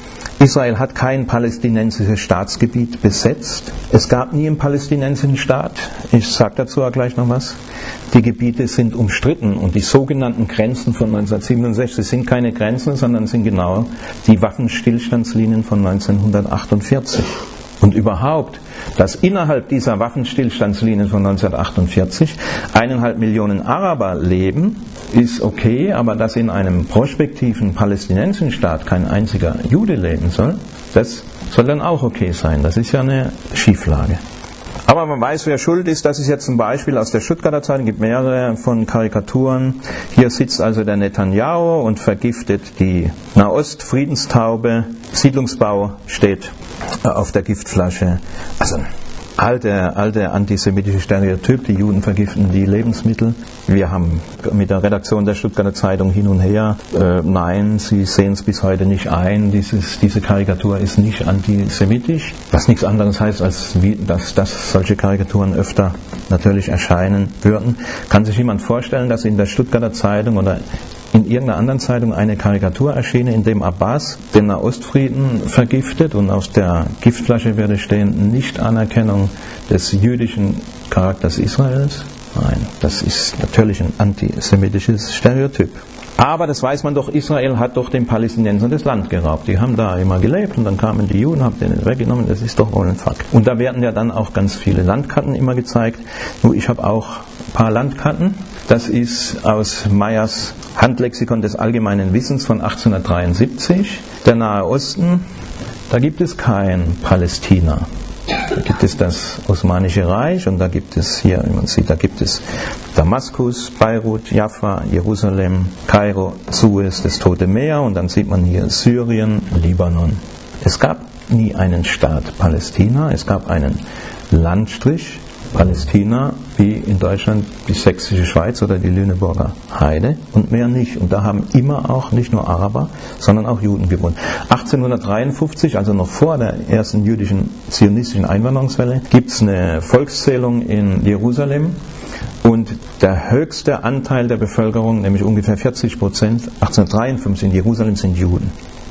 Israel hat kein palästinensisches Staatsgebiet besetzt. Es gab nie einen palästinensischen Staat. Ich sage dazu auch gleich noch was. Die Gebiete sind umstritten und die sogenannten Grenzen von neunzehnhundertsiebenundsechzig sind keine Grenzen, sondern sind genau die Waffenstillstandslinien von neunzehnhundertachtundvierzig. Und überhaupt, dass innerhalb dieser Waffenstillstandslinien von neunzehnhundertachtundvierzig eineinhalb Millionen Araber leben, ist okay, aber dass in einem prospektiven palästinensischen Staat kein einziger Jude leben soll, das soll dann auch okay sein. Das ist ja eine Schieflage. Aber man weiß, wer schuld ist. Das ist jetzt ein Beispiel aus der Stuttgarter Zeitung, es gibt mehrere von Karikaturen. Hier sitzt also der Netanyahu und vergiftet die Nahost-Friedenstaube. Siedlungsbau steht auf der Giftflasche. Also alte, alte antisemitische Stereotyp, die Juden vergiften die Lebensmittel. Wir haben mit der Redaktion der Stuttgarter Zeitung hin und her, äh, nein, sie sehen es bis heute nicht ein, dieses, diese Karikatur ist nicht antisemitisch, was nichts anderes heißt, als wie, dass, dass solche Karikaturen öfter natürlich erscheinen würden. Kann sich jemand vorstellen, dass in der Stuttgarter Zeitung oder in irgendeiner anderen Zeitung eine Karikatur erschiene, in dem Abbas den Nahostfrieden vergiftet und auf der Giftflasche würde stehen, Nicht-Anerkennung des jüdischen Charakters Israels? Nein, das ist natürlich ein antisemitisches Stereotyp. Aber das weiß man doch, Israel hat doch den Palästinensern das Land geraubt. Die haben da immer gelebt und dann kamen die Juden, haben den weggenommen, das ist doch wohl ein Fakt. Und da werden ja dann auch ganz viele Landkarten immer gezeigt. Nur ich habe auch ein paar Landkarten. Das ist aus Meyers Handlexikon des allgemeinen Wissens von achtzehnhundertdreiundsiebzig. Der Nahe Osten, da gibt es kein Palästina. Da gibt es das Osmanische Reich und da gibt es hier, wie man sieht, da gibt es Damaskus, Beirut, Jaffa, Jerusalem, Kairo, Suez, das Tote Meer und dann sieht man hier Syrien, Libanon. Es gab nie einen Staat Palästina, es gab einen Landstrich Palästina, wie in Deutschland die Sächsische Schweiz oder die Lüneburger Heide und mehr nicht. Und da haben immer auch nicht nur Araber, sondern auch Juden gewohnt. achtzehnhundertdreiundfünfzig, also noch vor der ersten jüdischen zionistischen Einwanderungswelle, gibt es eine Volkszählung in Jerusalem und der höchste Anteil der Bevölkerung, nämlich ungefähr vierzig Prozent, achtzehnhundertdreiundfünfzig in Jerusalem sind Juden.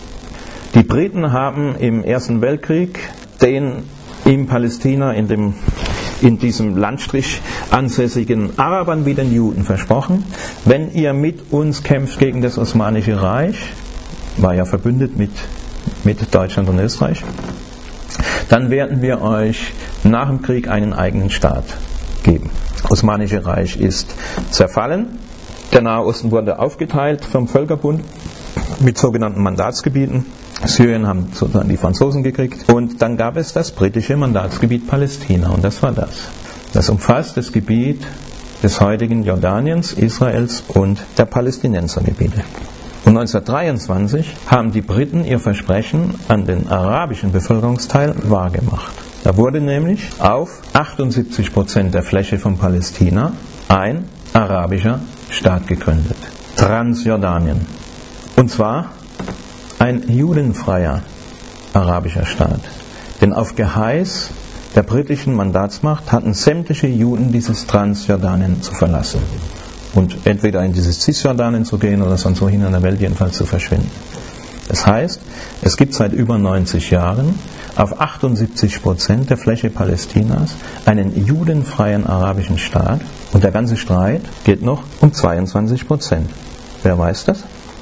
Die Briten haben im Ersten Weltkrieg den in Palästina, in dem in diesem Landstrich ansässigen Arabern wie den Juden versprochen, wenn ihr mit uns kämpft gegen das Osmanische Reich, war ja verbündet mit, mit Deutschland und Österreich, dann werden wir euch nach dem Krieg einen eigenen Staat geben. Das Osmanische Reich ist zerfallen, der Nahe Osten wurde aufgeteilt vom Völkerbund mit sogenannten Mandatsgebieten. Syrien haben sozusagen die Franzosen gekriegt und dann gab es das britische Mandatsgebiet Palästina und das war das. Das umfasst das Gebiet des heutigen Jordaniens, Israels und der Palästinensergebiete. Und neunzehnhundertdreiundzwanzig haben die Briten ihr Versprechen an den arabischen Bevölkerungsteil wahrgemacht. Da wurde nämlich auf achtundsiebzig Prozent der Fläche von Palästina ein arabischer Staat gegründet. Transjordanien. Und zwar ein judenfreier arabischer Staat. Denn auf Geheiß der britischen Mandatsmacht hatten sämtliche Juden dieses Transjordanien zu verlassen. Und entweder in dieses Cisjordanien zu gehen oder sonst wohin in der Welt jedenfalls zu verschwinden. Das heißt, es gibt seit über neunzig Jahren auf achtundsiebzig Prozent der Fläche Palästinas einen judenfreien arabischen Staat und der ganze Streit geht noch um zweiundzwanzig Prozent. Wer weiß das?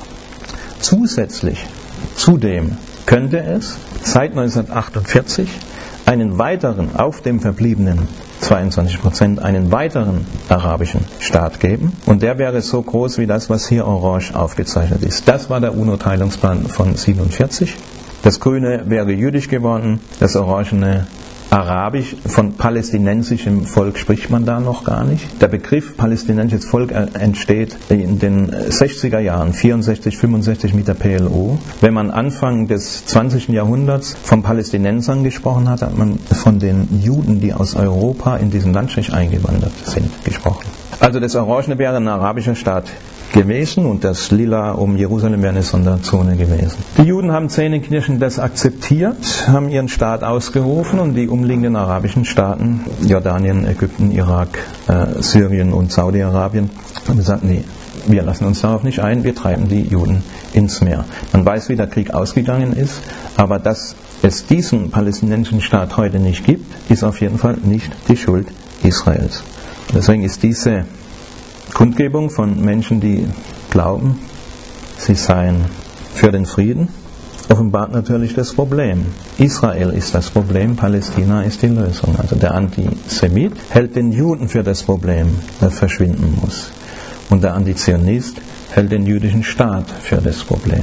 Zusätzlich, zudem könnte es seit neunzehnhundertachtundvierzig einen weiteren, auf dem verbliebenen zweiundzwanzig Prozent, einen weiteren arabischen Staat geben und der wäre so groß wie das, was hier orange aufgezeichnet ist. Das war der UNO-Teilungsplan von siebenundvierzig. Das Grüne wäre jüdisch geworden, das Orangene arabisch. Von palästinensischem Volk spricht man da noch gar nicht. Der Begriff palästinensisches Volk entsteht in den sechziger Jahren, vierundsechzig, fünfundsechzig mit der P L O. Wenn man Anfang des zwanzigsten Jahrhunderts von Palästinensern gesprochen hat, hat man von den Juden, die aus Europa in diesen Landstrich eingewandert sind, gesprochen. Also das Orangene wäre ein arabischer Staat gewesen und das Lila um Jerusalem wäre eine Sonderzone gewesen. Die Juden haben zähneknirschend das akzeptiert, haben ihren Staat ausgerufen und die umliegenden arabischen Staaten, Jordanien, Ägypten, Irak, äh, Syrien und Saudi-Arabien, haben gesagt, nee, wir lassen uns darauf nicht ein, wir treiben die Juden ins Meer. Man weiß, wie der Krieg ausgegangen ist, aber dass es diesen palästinensischen Staat heute nicht gibt, ist auf jeden Fall nicht die Schuld Israels. Deswegen ist diese Kundgebung von Menschen, die glauben, sie seien für den Frieden, offenbart natürlich das Problem. Israel ist das Problem, Palästina ist die Lösung. Also der Antisemit hält den Juden für das Problem, das verschwinden muss. Und der Antizionist hält den jüdischen Staat für das Problem.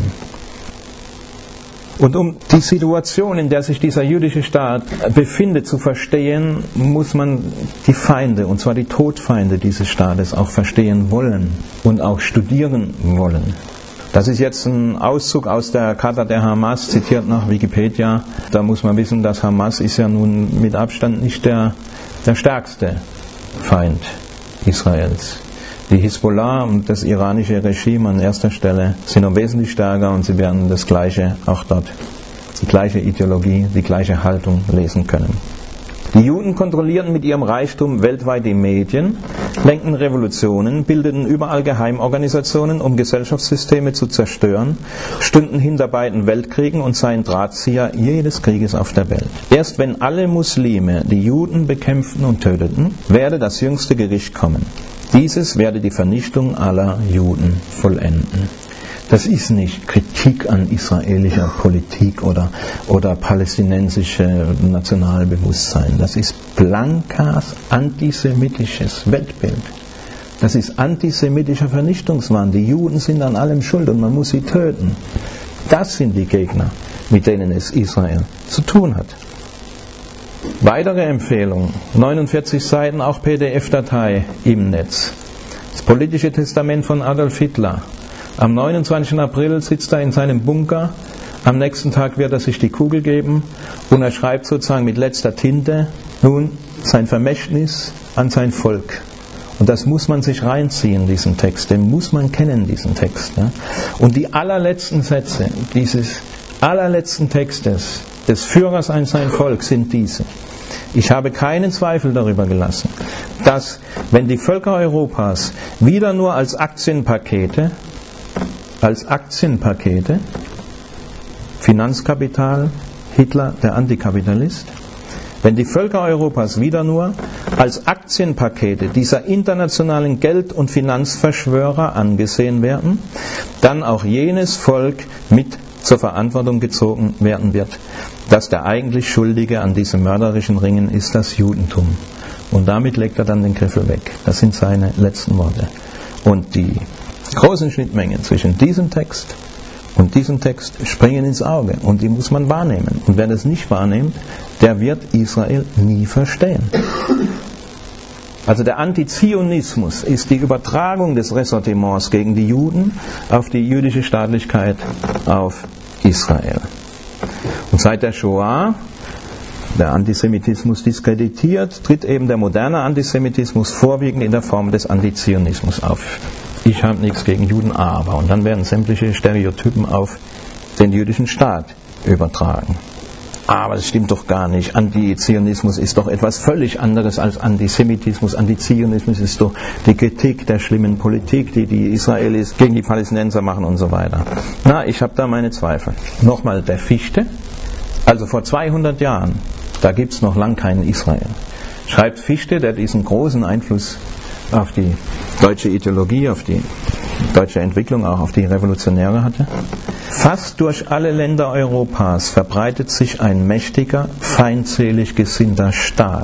Und um die Situation, in der sich dieser jüdische Staat befindet, zu verstehen, muss man die Feinde, und zwar die Todfeinde dieses Staates, auch verstehen wollen und auch studieren wollen. Das ist jetzt ein Auszug aus der Charta der Hamas, zitiert nach Wikipedia. Da muss man wissen, dass Hamas ist ja nun mit Abstand nicht der, der stärkste Feind Israels. Die Hisbollah und das iranische Regime an erster Stelle sind noch wesentlich stärker und sie werden das Gleiche auch dort, die gleiche Ideologie, die gleiche Haltung lesen können. Die Juden kontrollierten mit ihrem Reichtum weltweit die Medien, lenkten Revolutionen, bildeten überall Geheimorganisationen, um Gesellschaftssysteme zu zerstören, stünden hinter beiden Weltkriegen und seien Drahtzieher jedes Krieges auf der Welt. Erst wenn alle Muslime die Juden bekämpften und töteten, werde das jüngste Gericht kommen. Dieses werde die Vernichtung aller Juden vollenden. Das ist nicht Kritik an israelischer Politik oder, oder palästinensische Nationalbewusstsein. Das ist blankas antisemitisches Weltbild. Das ist antisemitischer Vernichtungswahn. Die Juden sind an allem schuld und man muss sie töten. Das sind die Gegner, mit denen es Israel zu tun hat. Weitere Empfehlung, neunundvierzig Seiten, auch P D F-Datei im Netz. Das politische Testament von Adolf Hitler. Am neunundzwanzigsten April sitzt er in seinem Bunker, am nächsten Tag wird er sich die Kugel geben und er schreibt sozusagen mit letzter Tinte nun sein Vermächtnis an sein Volk. Und das muss man sich reinziehen, diesen Text, den muss man kennen, diesen Text. Ja? Und die allerletzten Sätze dieses allerletzten Textes des Führers an sein Volk sind diese. Ich habe keinen Zweifel darüber gelassen, dass, wenn die Völker Europas wieder nur als Aktienpakete, als Aktienpakete, Finanzkapital, Hitler, der Antikapitalist, wenn die Völker Europas wieder nur als Aktienpakete dieser internationalen Geld- und Finanzverschwörer angesehen werden, dann auch jenes Volk mit zur Verantwortung gezogen werden wird, dass der eigentlich Schuldige an diesem mörderischen Ringen ist das Judentum. Und damit legt er dann den Griffel weg. Das sind seine letzten Worte. Und die großen Schnittmengen zwischen diesem Text und diesem Text springen ins Auge. Und die muss man wahrnehmen. Und wer das nicht wahrnimmt, der wird Israel nie verstehen. Also der Antizionismus ist die Übertragung des Ressentiments gegen die Juden auf die jüdische Staatlichkeit, auf Israel. Und seit der Shoah der Antisemitismus diskreditiert, tritt eben der moderne Antisemitismus vorwiegend in der Form des Antizionismus auf. Ich habe nichts gegen Juden, aber. Und dann werden sämtliche Stereotypen auf den jüdischen Staat übertragen. Aber das stimmt doch gar nicht. Antizionismus ist doch etwas völlig anderes als Antisemitismus. Antizionismus ist doch die Kritik der schlimmen Politik, die die Israelis gegen die Palästinenser machen und so weiter. Na, ich habe da meine Zweifel. Nochmal der Fichte. Also vor zweihundert Jahren, da gibt es noch lang keinen Israel. Schreibt Fichte, der diesen großen Einfluss auf die deutsche Ideologie, auf die deutsche Entwicklung, auch auf die Revolutionäre hatte. Fast durch alle Länder Europas verbreitet sich ein mächtiger, feindselig gesinnter Staat,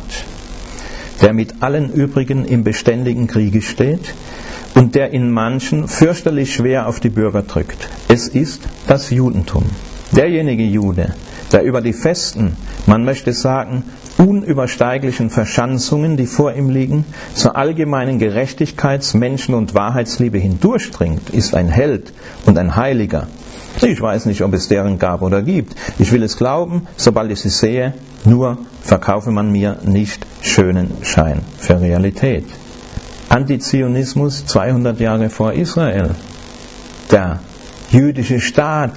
der mit allen übrigen im beständigen Kriege steht und der in manchen fürchterlich schwer auf die Bürger drückt. Es ist das Judentum. Derjenige Jude, der über die festen, man möchte sagen, unübersteiglichen Verschanzungen, die vor ihm liegen, zur allgemeinen Gerechtigkeits-, Menschen- und Wahrheitsliebe hindurchdringt, ist ein Held und ein Heiliger. Ich weiß nicht, ob es deren gab oder gibt. Ich will es glauben, sobald ich sie sehe, nur verkaufe man mir nicht schönen Schein für Realität. Antizionismus zweihundert Jahre vor Israel. Der jüdische Staat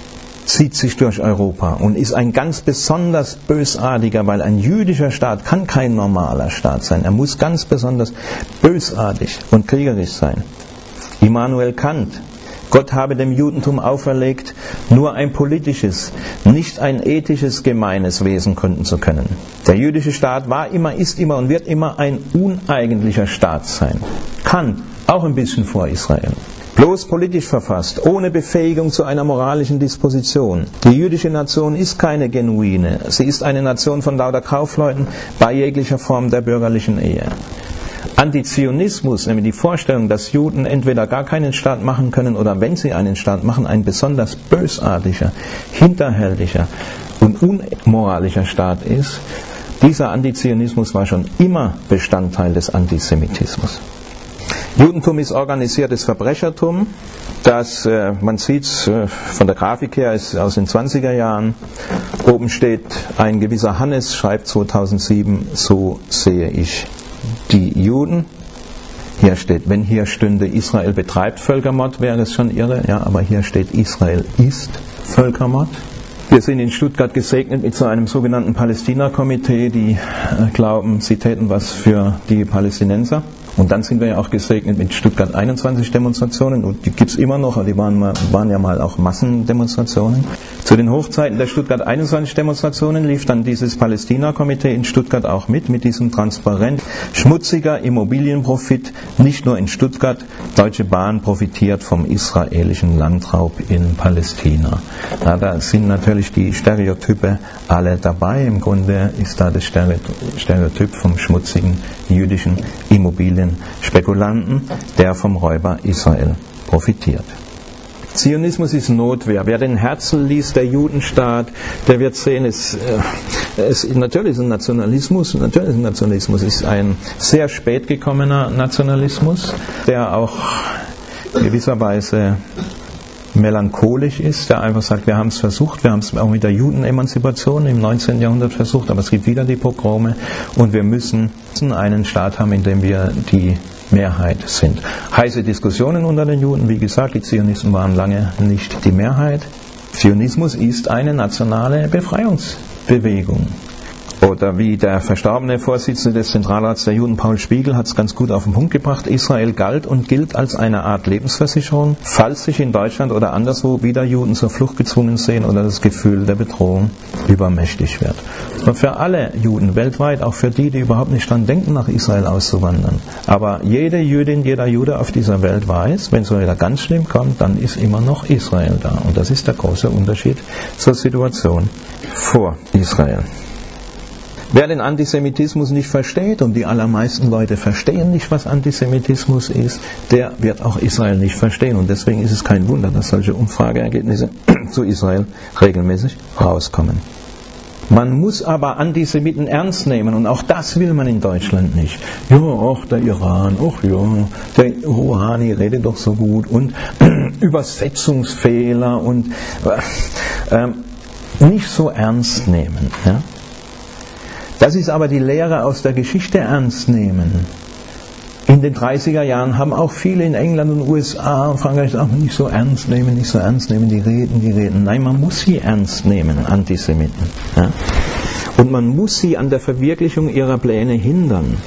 zieht sich durch Europa und ist ein ganz besonders bösartiger, weil ein jüdischer Staat kann kein normaler Staat sein. Er muss ganz besonders bösartig und kriegerisch sein. Immanuel Kant: Gott habe dem Judentum auferlegt, nur ein politisches, nicht ein ethisches, gemeines Wesen gründen zu können. Der jüdische Staat war immer, ist immer und wird immer ein uneigentlicher Staat sein. Kant, auch ein bisschen vor Israel. Bloß politisch verfasst, ohne Befähigung zu einer moralischen Disposition. Die jüdische Nation ist keine genuine. Sie ist eine Nation von lauter Kaufleuten bei jeglicher Form der bürgerlichen Ehe. Antizionismus, nämlich die Vorstellung, dass Juden entweder gar keinen Staat machen können oder wenn sie einen Staat machen, ein besonders bösartiger, hinterhältiger und unmoralischer Staat ist, dieser Antizionismus war schon immer Bestandteil des Antisemitismus. Judentum ist organisiertes Verbrechertum, das, äh, man sieht es äh, von der Grafik her, ist aus den zwanziger Jahren. Oben steht ein gewisser Hannes, schreibt zweitausendsieben, so sehe ich die Juden. Hier steht, wenn hier stünde, Israel betreibt Völkermord, wäre es schon irre, ja, aber hier steht, Israel ist Völkermord. Wir sind in Stuttgart gesegnet mit so einem sogenannten Palästina-Komitee, die äh, glauben, sie täten was für die Palästinenser. Und dann sind wir ja auch gesegnet mit Stuttgart einundzwanzig Demonstrationen, und die gibt es immer noch, die waren, mal, waren ja mal auch Massendemonstrationen. Zu den Hochzeiten der Stuttgart einundzwanzig Demonstrationen lief dann dieses Palästina-Komitee in Stuttgart auch mit, mit diesem Transparent. Schmutziger Immobilienprofit, nicht nur in Stuttgart, Deutsche Bahn profitiert vom israelischen Landraub in Palästina. Ja, da sind natürlich die Stereotype alle dabei. Im Grunde ist da das Stereotyp vom schmutzigen jüdischen Immobilienspekulanten, der vom Räuber Israel profitiert. Zionismus ist Notwehr. Wer den Herzl liest, der Judenstaat, der wird sehen, es, es natürlich ist ein Nationalismus, natürlich ist ein Nationalismus, es ist ein sehr spät gekommener Nationalismus, der auch gewisserweise melancholisch ist, der einfach sagt, wir haben es versucht, wir haben es auch mit der Judenemanzipation im neunzehnten Jahrhundert versucht, aber es gibt wieder die Pogrome und wir müssen einen Staat haben, in dem wir die Mehrheit sind. Heiße Diskussionen unter den Juden, wie gesagt, die Zionisten waren lange nicht die Mehrheit. Zionismus ist eine nationale Befreiungsbewegung. Oder wie der verstorbene Vorsitzende des Zentralrats der Juden, Paul Spiegel, hat es ganz gut auf den Punkt gebracht: Israel galt und gilt als eine Art Lebensversicherung, falls sich in Deutschland oder anderswo wieder Juden zur Flucht gezwungen sehen oder das Gefühl der Bedrohung übermächtig wird. Und für alle Juden weltweit, auch für die, die überhaupt nicht dran denken, nach Israel auszuwandern. Aber jede Jüdin, jeder Jude auf dieser Welt weiß, wenn es wieder ganz schlimm kommt, dann ist immer noch Israel da. Und das ist der große Unterschied zur Situation vor Israel. Wer den Antisemitismus nicht versteht, und die allermeisten Leute verstehen nicht, was Antisemitismus ist, der wird auch Israel nicht verstehen. Und deswegen ist es kein Wunder, dass solche Umfrageergebnisse zu Israel regelmäßig rauskommen. Man muss aber Antisemiten ernst nehmen, und auch das will man in Deutschland nicht. Ja, ach, der Iran, ach ja, der Rouhani redet doch so gut, und Übersetzungsfehler und äh, nicht so ernst nehmen. Ja? Das ist aber die Lehre aus der Geschichte ernst nehmen. In den dreißiger Jahren haben auch viele in England und U S A und Frankreich gesagt, nicht so ernst nehmen, nicht so ernst nehmen, die reden, die reden. Nein, man muss sie ernst nehmen, Antisemiten. Ja? Und man muss sie an der Verwirklichung ihrer Pläne hindern.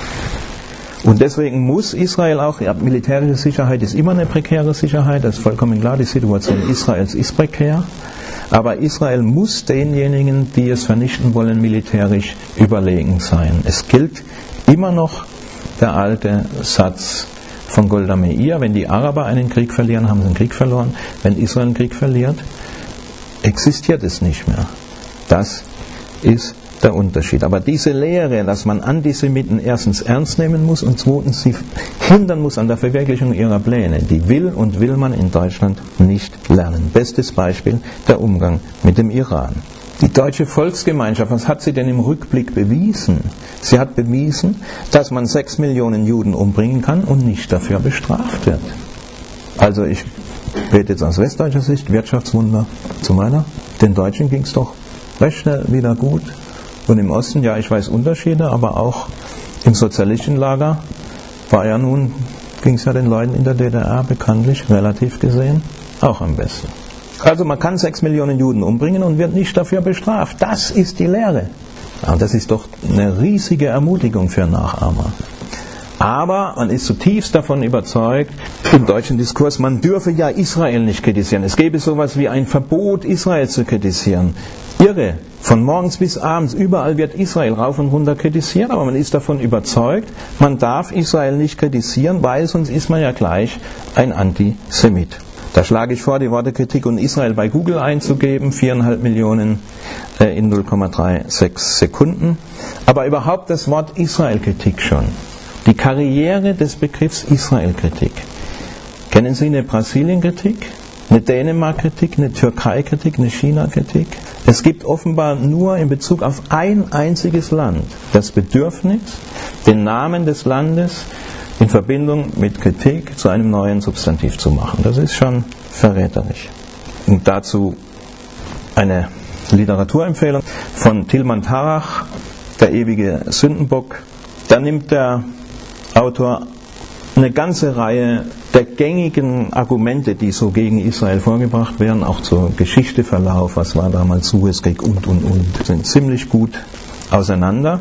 Und deswegen muss Israel auch, ja, militärische Sicherheit ist immer eine prekäre Sicherheit, das ist vollkommen klar, die Situation Israels ist prekär. Aber Israel muss denjenigen, die es vernichten wollen, militärisch überlegen sein. Es gilt immer noch der alte Satz von Golda Meir: Wenn die Araber einen Krieg verlieren, haben sie einen Krieg verloren. Wenn Israel einen Krieg verliert, existiert es nicht mehr. Das ist der Unterschied. Aber diese Lehre, dass man Antisemiten erstens ernst nehmen muss und zweitens sie hindern muss an der Verwirklichung ihrer Pläne, die will und will man in Deutschland nicht lernen. Bestes Beispiel der Umgang mit dem Iran. Die deutsche Volksgemeinschaft, was hat sie denn im Rückblick bewiesen? Sie hat bewiesen, dass man sechs Millionen Juden umbringen kann und nicht dafür bestraft wird. Also ich rede jetzt aus westdeutscher Sicht, Wirtschaftswunder zu meiner. Den Deutschen ging es doch recht schnell wieder gut. Und im Osten, ja, ich weiß Unterschiede, aber auch im sozialistischen Lager war ja nun, ging es ja den Leuten in der D D R bekanntlich, relativ gesehen, auch am besten. Also man kann sechs Millionen Juden umbringen und wird nicht dafür bestraft. Das ist die Lehre. Und das ist doch eine riesige Ermutigung für Nachahmer. Aber man ist zutiefst davon überzeugt, im deutschen Diskurs, man dürfe ja Israel nicht kritisieren. Es gäbe sowas wie ein Verbot, Israel zu kritisieren. Irre. Von morgens bis abends, überall wird Israel rauf und runter kritisiert, aber man ist davon überzeugt, man darf Israel nicht kritisieren, weil sonst ist man ja gleich ein Antisemit. Da schlage ich vor, die Worte Kritik und Israel bei Google einzugeben, viereinhalb Millionen äh, in null Komma sechsunddreißig Sekunden. Aber überhaupt das Wort Israel-Kritik schon. Die Karriere des Begriffs Israel-Kritik. Kennen Sie eine Brasilien-Kritik, eine Dänemark-Kritik, eine Türkei-Kritik, eine China-Kritik? Es gibt offenbar nur in Bezug auf ein einziges Land das Bedürfnis, den Namen des Landes in Verbindung mit Kritik zu einem neuen Substantiv zu machen. Das ist schon verräterisch. Und dazu eine Literaturempfehlung von Tilman Tarach, Der ewige Sündenbock. Da nimmt der Autor eine ganze Reihe der gängigen Argumente, die so gegen Israel vorgebracht werden, auch zur Geschichte, Verlauf, was war damals Suezkrieg und, und, und, sind ziemlich gut auseinander.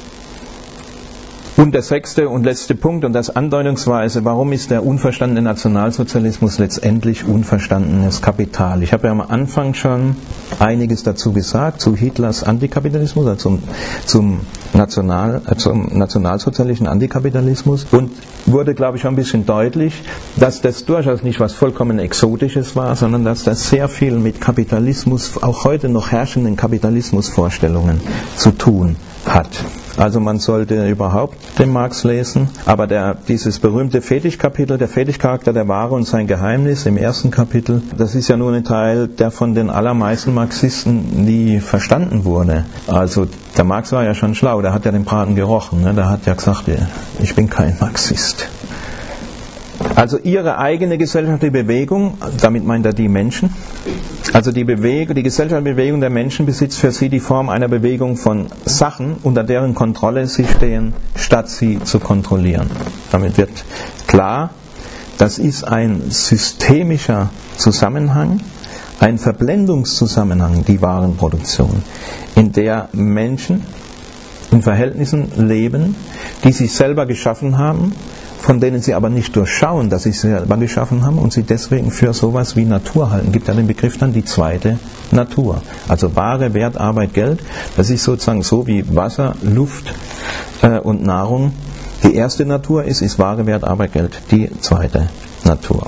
Und der sechste und letzte Punkt, und das andeutungsweise, warum ist der unverstandene Nationalsozialismus letztendlich unverstandenes Kapital? Ich habe ja am Anfang schon einiges dazu gesagt, zu Hitlers Antikapitalismus, also zum, zum, National, äh, zum nationalsozialistischen Antikapitalismus, und wurde, glaube ich, schon ein bisschen deutlich, dass das durchaus nicht was vollkommen Exotisches war, sondern dass das sehr viel mit Kapitalismus, auch heute noch herrschenden Kapitalismusvorstellungen zu tun hat. Also man sollte überhaupt den Marx lesen, aber der, dieses berühmte Fetischkapitel, der Fetischcharakter der Ware und sein Geheimnis im ersten Kapitel, das ist ja nur ein Teil, der von den allermeisten Marxisten nie verstanden wurde. Also der Marx war ja schon schlau, der hat ja den Braten gerochen, ne? Der hat ja gesagt, ich bin kein Marxist. Also ihre eigene gesellschaftliche Bewegung, damit meint er die Menschen, also die Bewegung, die gesellschaftliche Bewegung der Menschen besitzt für sie die Form einer Bewegung von Sachen, unter deren Kontrolle sie stehen, statt sie zu kontrollieren. Damit wird klar, das ist ein systemischer Zusammenhang, ein Verblendungszusammenhang, die Warenproduktion, in der Menschen in Verhältnissen leben, die sich selber geschaffen haben, von denen sie aber nicht durchschauen, dass sie sie selber geschaffen haben und sie deswegen für sowas wie Natur halten. Gibt ja den Begriff dann die zweite Natur. Also Ware, Wert, Arbeit, Geld, das ist sozusagen so wie Wasser, Luft äh, und Nahrung. Die erste Natur ist, ist Ware, Wert, Arbeit, Geld. Die zweite Natur.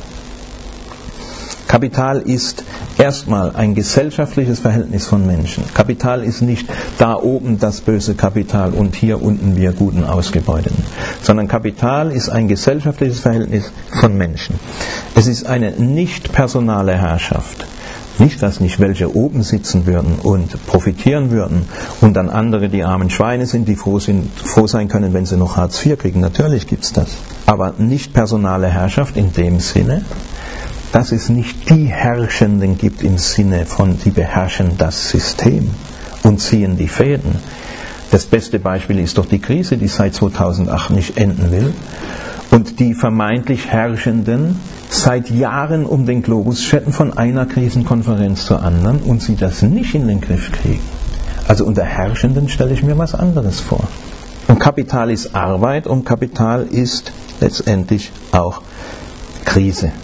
Kapital ist erstmal ein gesellschaftliches Verhältnis von Menschen. Kapital ist nicht da oben das böse Kapital und hier unten wir guten Ausgebeuteten, sondern Kapital ist ein gesellschaftliches Verhältnis von Menschen. Es ist eine nicht personale Herrschaft. Nicht, dass nicht welche oben sitzen würden und profitieren würden und dann andere die armen Schweine sind, die froh, sind, froh sein können, wenn sie noch Hartz vier kriegen. Natürlich gibt es das. Aber nicht personale Herrschaft in dem Sinne, dass es nicht die Herrschenden gibt im Sinne von, die beherrschen das System und ziehen die Fäden. Das beste Beispiel ist doch die Krise, die seit zweitausendacht nicht enden will und die vermeintlich Herrschenden seit Jahren um den Globus chatten von einer Krisenkonferenz zur anderen und sie das nicht in den Griff kriegen. Also unter Herrschenden stelle ich mir was anderes vor. Und Kapital ist Arbeit und Kapital ist letztendlich auch Krise.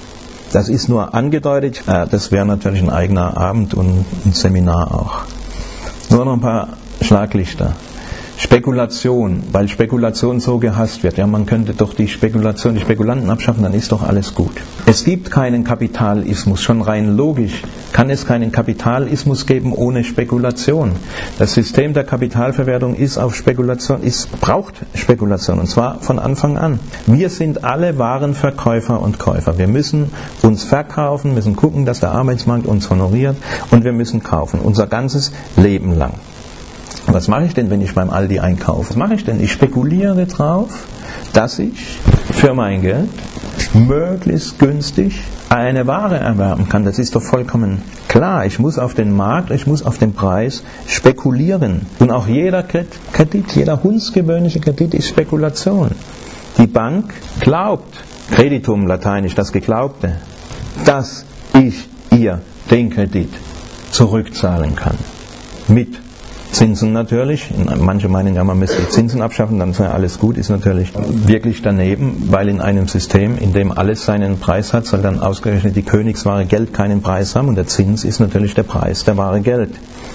Das ist nur angedeutet, das wäre natürlich ein eigener Abend und ein Seminar auch. Nur noch ein paar Schlaglichter. Spekulation, weil Spekulation so gehasst wird. Ja, man könnte doch die Spekulation, die Spekulanten abschaffen, dann ist doch alles gut. Es gibt keinen Kapitalismus, schon rein logisch kann es keinen Kapitalismus geben ohne Spekulation. Das System der Kapitalverwertung ist auf Spekulation, ist, braucht Spekulation und zwar von Anfang an. Wir sind alle Warenverkäufer und Käufer. Wir müssen uns verkaufen, müssen gucken, dass der Arbeitsmarkt uns honoriert und wir müssen kaufen, unser ganzes Leben lang. Was mache ich denn, wenn ich beim Aldi einkaufe? Was mache ich denn? Ich spekuliere drauf, dass ich für mein Geld möglichst günstig eine Ware erwerben kann. Das ist doch vollkommen klar. Ich muss auf den Markt, ich muss auf den Preis spekulieren. Und auch jeder Kredit, jeder hundsgewöhnliche Kredit ist Spekulation. Die Bank glaubt, Creditum, lateinisch, das Geglaubte, dass ich ihr den Kredit zurückzahlen kann. Mit Zinsen natürlich, manche meinen ja, man müsste die Zinsen abschaffen, dann sei alles gut, ist natürlich wirklich daneben, weil in einem System, in dem alles seinen Preis hat, soll dann ausgerechnet die Königsware Geld keinen Preis haben und der Zins ist natürlich der Preis der Ware Geld.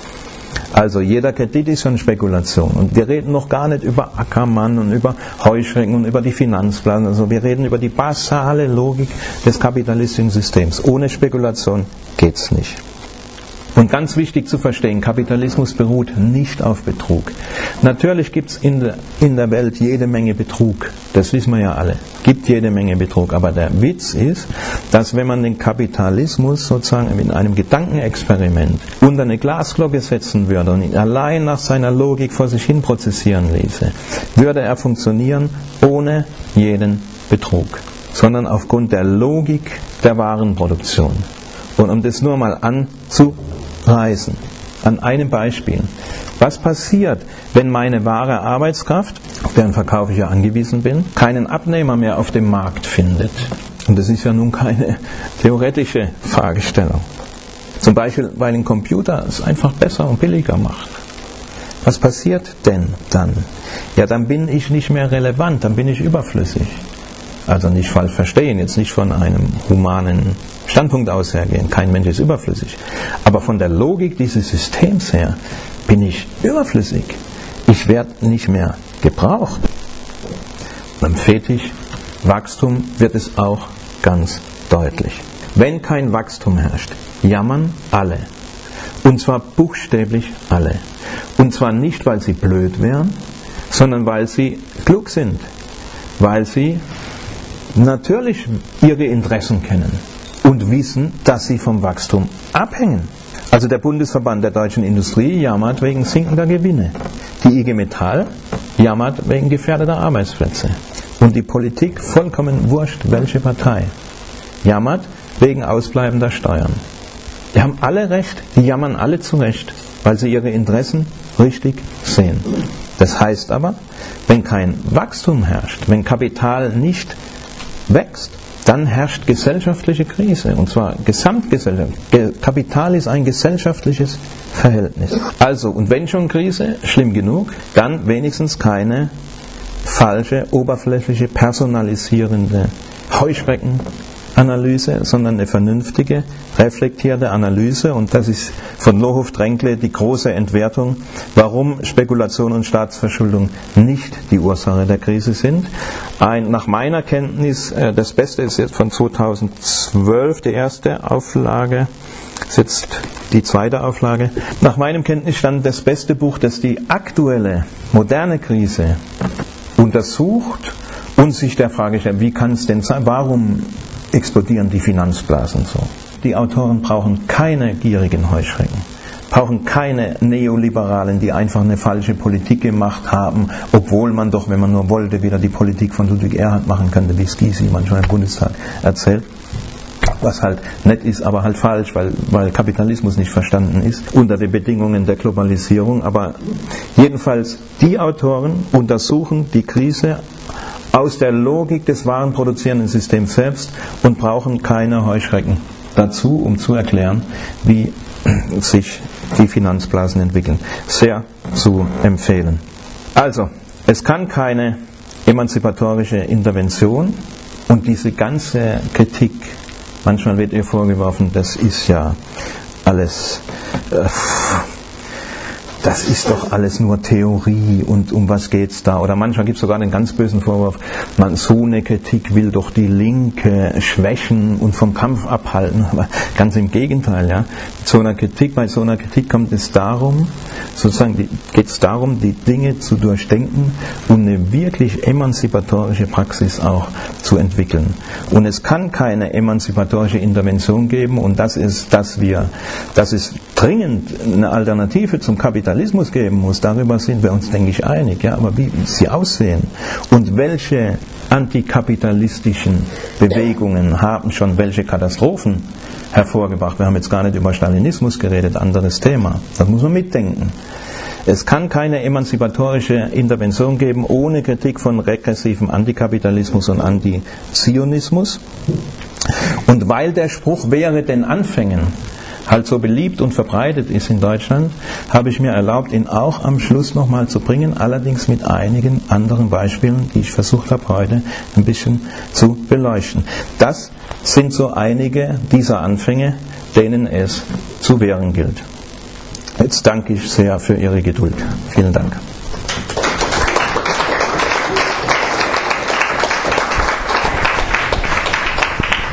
Also jeder Kredit ist schon Spekulation und wir reden noch gar nicht über Ackermann und über Heuschrecken und über die Finanzplan, also wir reden über die basale Logik des kapitalistischen Systems. Ohne Spekulation geht's nicht. Und ganz wichtig zu verstehen, Kapitalismus beruht nicht auf Betrug. Natürlich gibt es in der, in der Welt jede Menge Betrug, das wissen wir ja alle, gibt jede Menge Betrug. Aber der Witz ist, dass wenn man den Kapitalismus sozusagen in einem Gedankenexperiment unter eine Glasglocke setzen würde und ihn allein nach seiner Logik vor sich hin prozessieren ließe, würde er funktionieren ohne jeden Betrug, sondern aufgrund der Logik der Warenproduktion. Und um das nur mal anzureißen, an einem Beispiel. Was passiert, wenn meine wahre Arbeitskraft, auf deren Verkauf ich ja angewiesen bin, keinen Abnehmer mehr auf dem Markt findet? Und das ist ja nun keine theoretische Fragestellung. Zum Beispiel, weil ein Computer es einfach besser und billiger macht. Was passiert denn dann? Ja, dann bin ich nicht mehr relevant, dann bin ich überflüssig. Also nicht falsch verstehen, jetzt nicht von einem humanen Standpunkt aus hergehen, kein Mensch ist überflüssig. Aber von der Logik dieses Systems her bin ich überflüssig. Ich werde nicht mehr gebraucht. Beim Fetisch Wachstum wird es auch ganz deutlich. Wenn kein Wachstum herrscht, jammern alle. Und zwar buchstäblich alle. Und zwar nicht, weil sie blöd wären, sondern weil sie klug sind. Weil sie natürlich ihre Interessen kennen und wissen, dass sie vom Wachstum abhängen. Also der Bundesverband der deutschen Industrie jammert wegen sinkender Gewinne. Die I G Metall jammert wegen gefährdeter Arbeitsplätze. Und die Politik, vollkommen wurscht, welche Partei, jammert wegen ausbleibender Steuern. Die haben alle recht, die jammern alle zu Recht, weil sie ihre Interessen richtig sehen. Das heißt aber, wenn kein Wachstum herrscht, wenn Kapital nicht wächst, dann herrscht gesellschaftliche Krise, und zwar gesamtgesellschaftlich. Kapital ist ein gesellschaftliches Verhältnis. Also, und wenn schon Krise, schlimm genug, dann wenigstens keine falsche, oberflächliche, personalisierende Heuschreckenanalyse, sondern eine vernünftige, reflektierte Analyse, und das ist von Lohoff-Tränkle die große Entwertung, warum Spekulation und Staatsverschuldung nicht die Ursache der Krise sind. Ein, nach meiner Kenntnis, das Beste ist jetzt von zweitausendzwölf, die erste Auflage, ist jetzt die zweite Auflage. Nach meinem Kenntnisstand das beste Buch, das die aktuelle, moderne Krise untersucht und sich der Frage stellt, wie kann es denn sein, warum explodieren die Finanzblasen so? Die Autoren brauchen keine gierigen Heuschrecken, brauchen keine Neoliberalen, die einfach eine falsche Politik gemacht haben, obwohl man doch, wenn man nur wollte, wieder die Politik von Ludwig Erhard machen könnte, wie es Gysi manchmal im Bundestag erzählt. Was halt nett ist, aber halt falsch, weil, weil Kapitalismus nicht verstanden ist unter den Bedingungen der Globalisierung. Aber jedenfalls, die Autoren untersuchen die Krise aus der Logik des warenproduzierenden Systems selbst und brauchen keine Heuschrecken dazu, um zu erklären, wie sich die Finanzblasen entwickeln. Sehr zu empfehlen. Also, es kann keine emanzipatorische Intervention, und diese ganze Kritik, manchmal wird ihr vorgeworfen, das ist ja alles, äh, das ist doch alles nur Theorie, und um was geht's da? Oder manchmal gibt es sogar den ganz bösen Vorwurf, man, so eine Kritik will doch die Linke schwächen und vom Kampf abhalten. Aber ganz im Gegenteil, ja. Mit so einer Kritik, bei so einer Kritik kommt es darum, sozusagen geht es darum, die Dinge zu durchdenken und eine wirklich emanzipatorische Praxis auch zu entwickeln. Und es kann keine emanzipatorische Intervention geben, und das ist, dass wir, dass es dringend eine Alternative zum Kapitalismus geben muss. Darüber sind wir uns, denke ich, einig. Ja, aber wie sie aussehen und welche antikapitalistischen Bewegungen haben schon welche Katastrophen hervorgebracht. Wir haben jetzt gar nicht über Stalinismus geredet, anderes Thema. Das muss man mitdenken. Es kann keine emanzipatorische Intervention geben ohne Kritik von regressivem Antikapitalismus und Antizionismus. Und weil der Spruch wäre den Anfängen halt so beliebt und verbreitet ist in Deutschland, habe ich mir erlaubt, ihn auch am Schluss nochmal zu bringen, allerdings mit einigen anderen Beispielen, die ich versucht habe heute ein bisschen zu beleuchten. Das sind so einige dieser Anfänge, denen es zu wehren gilt. Jetzt danke ich sehr für Ihre Geduld. Vielen Dank.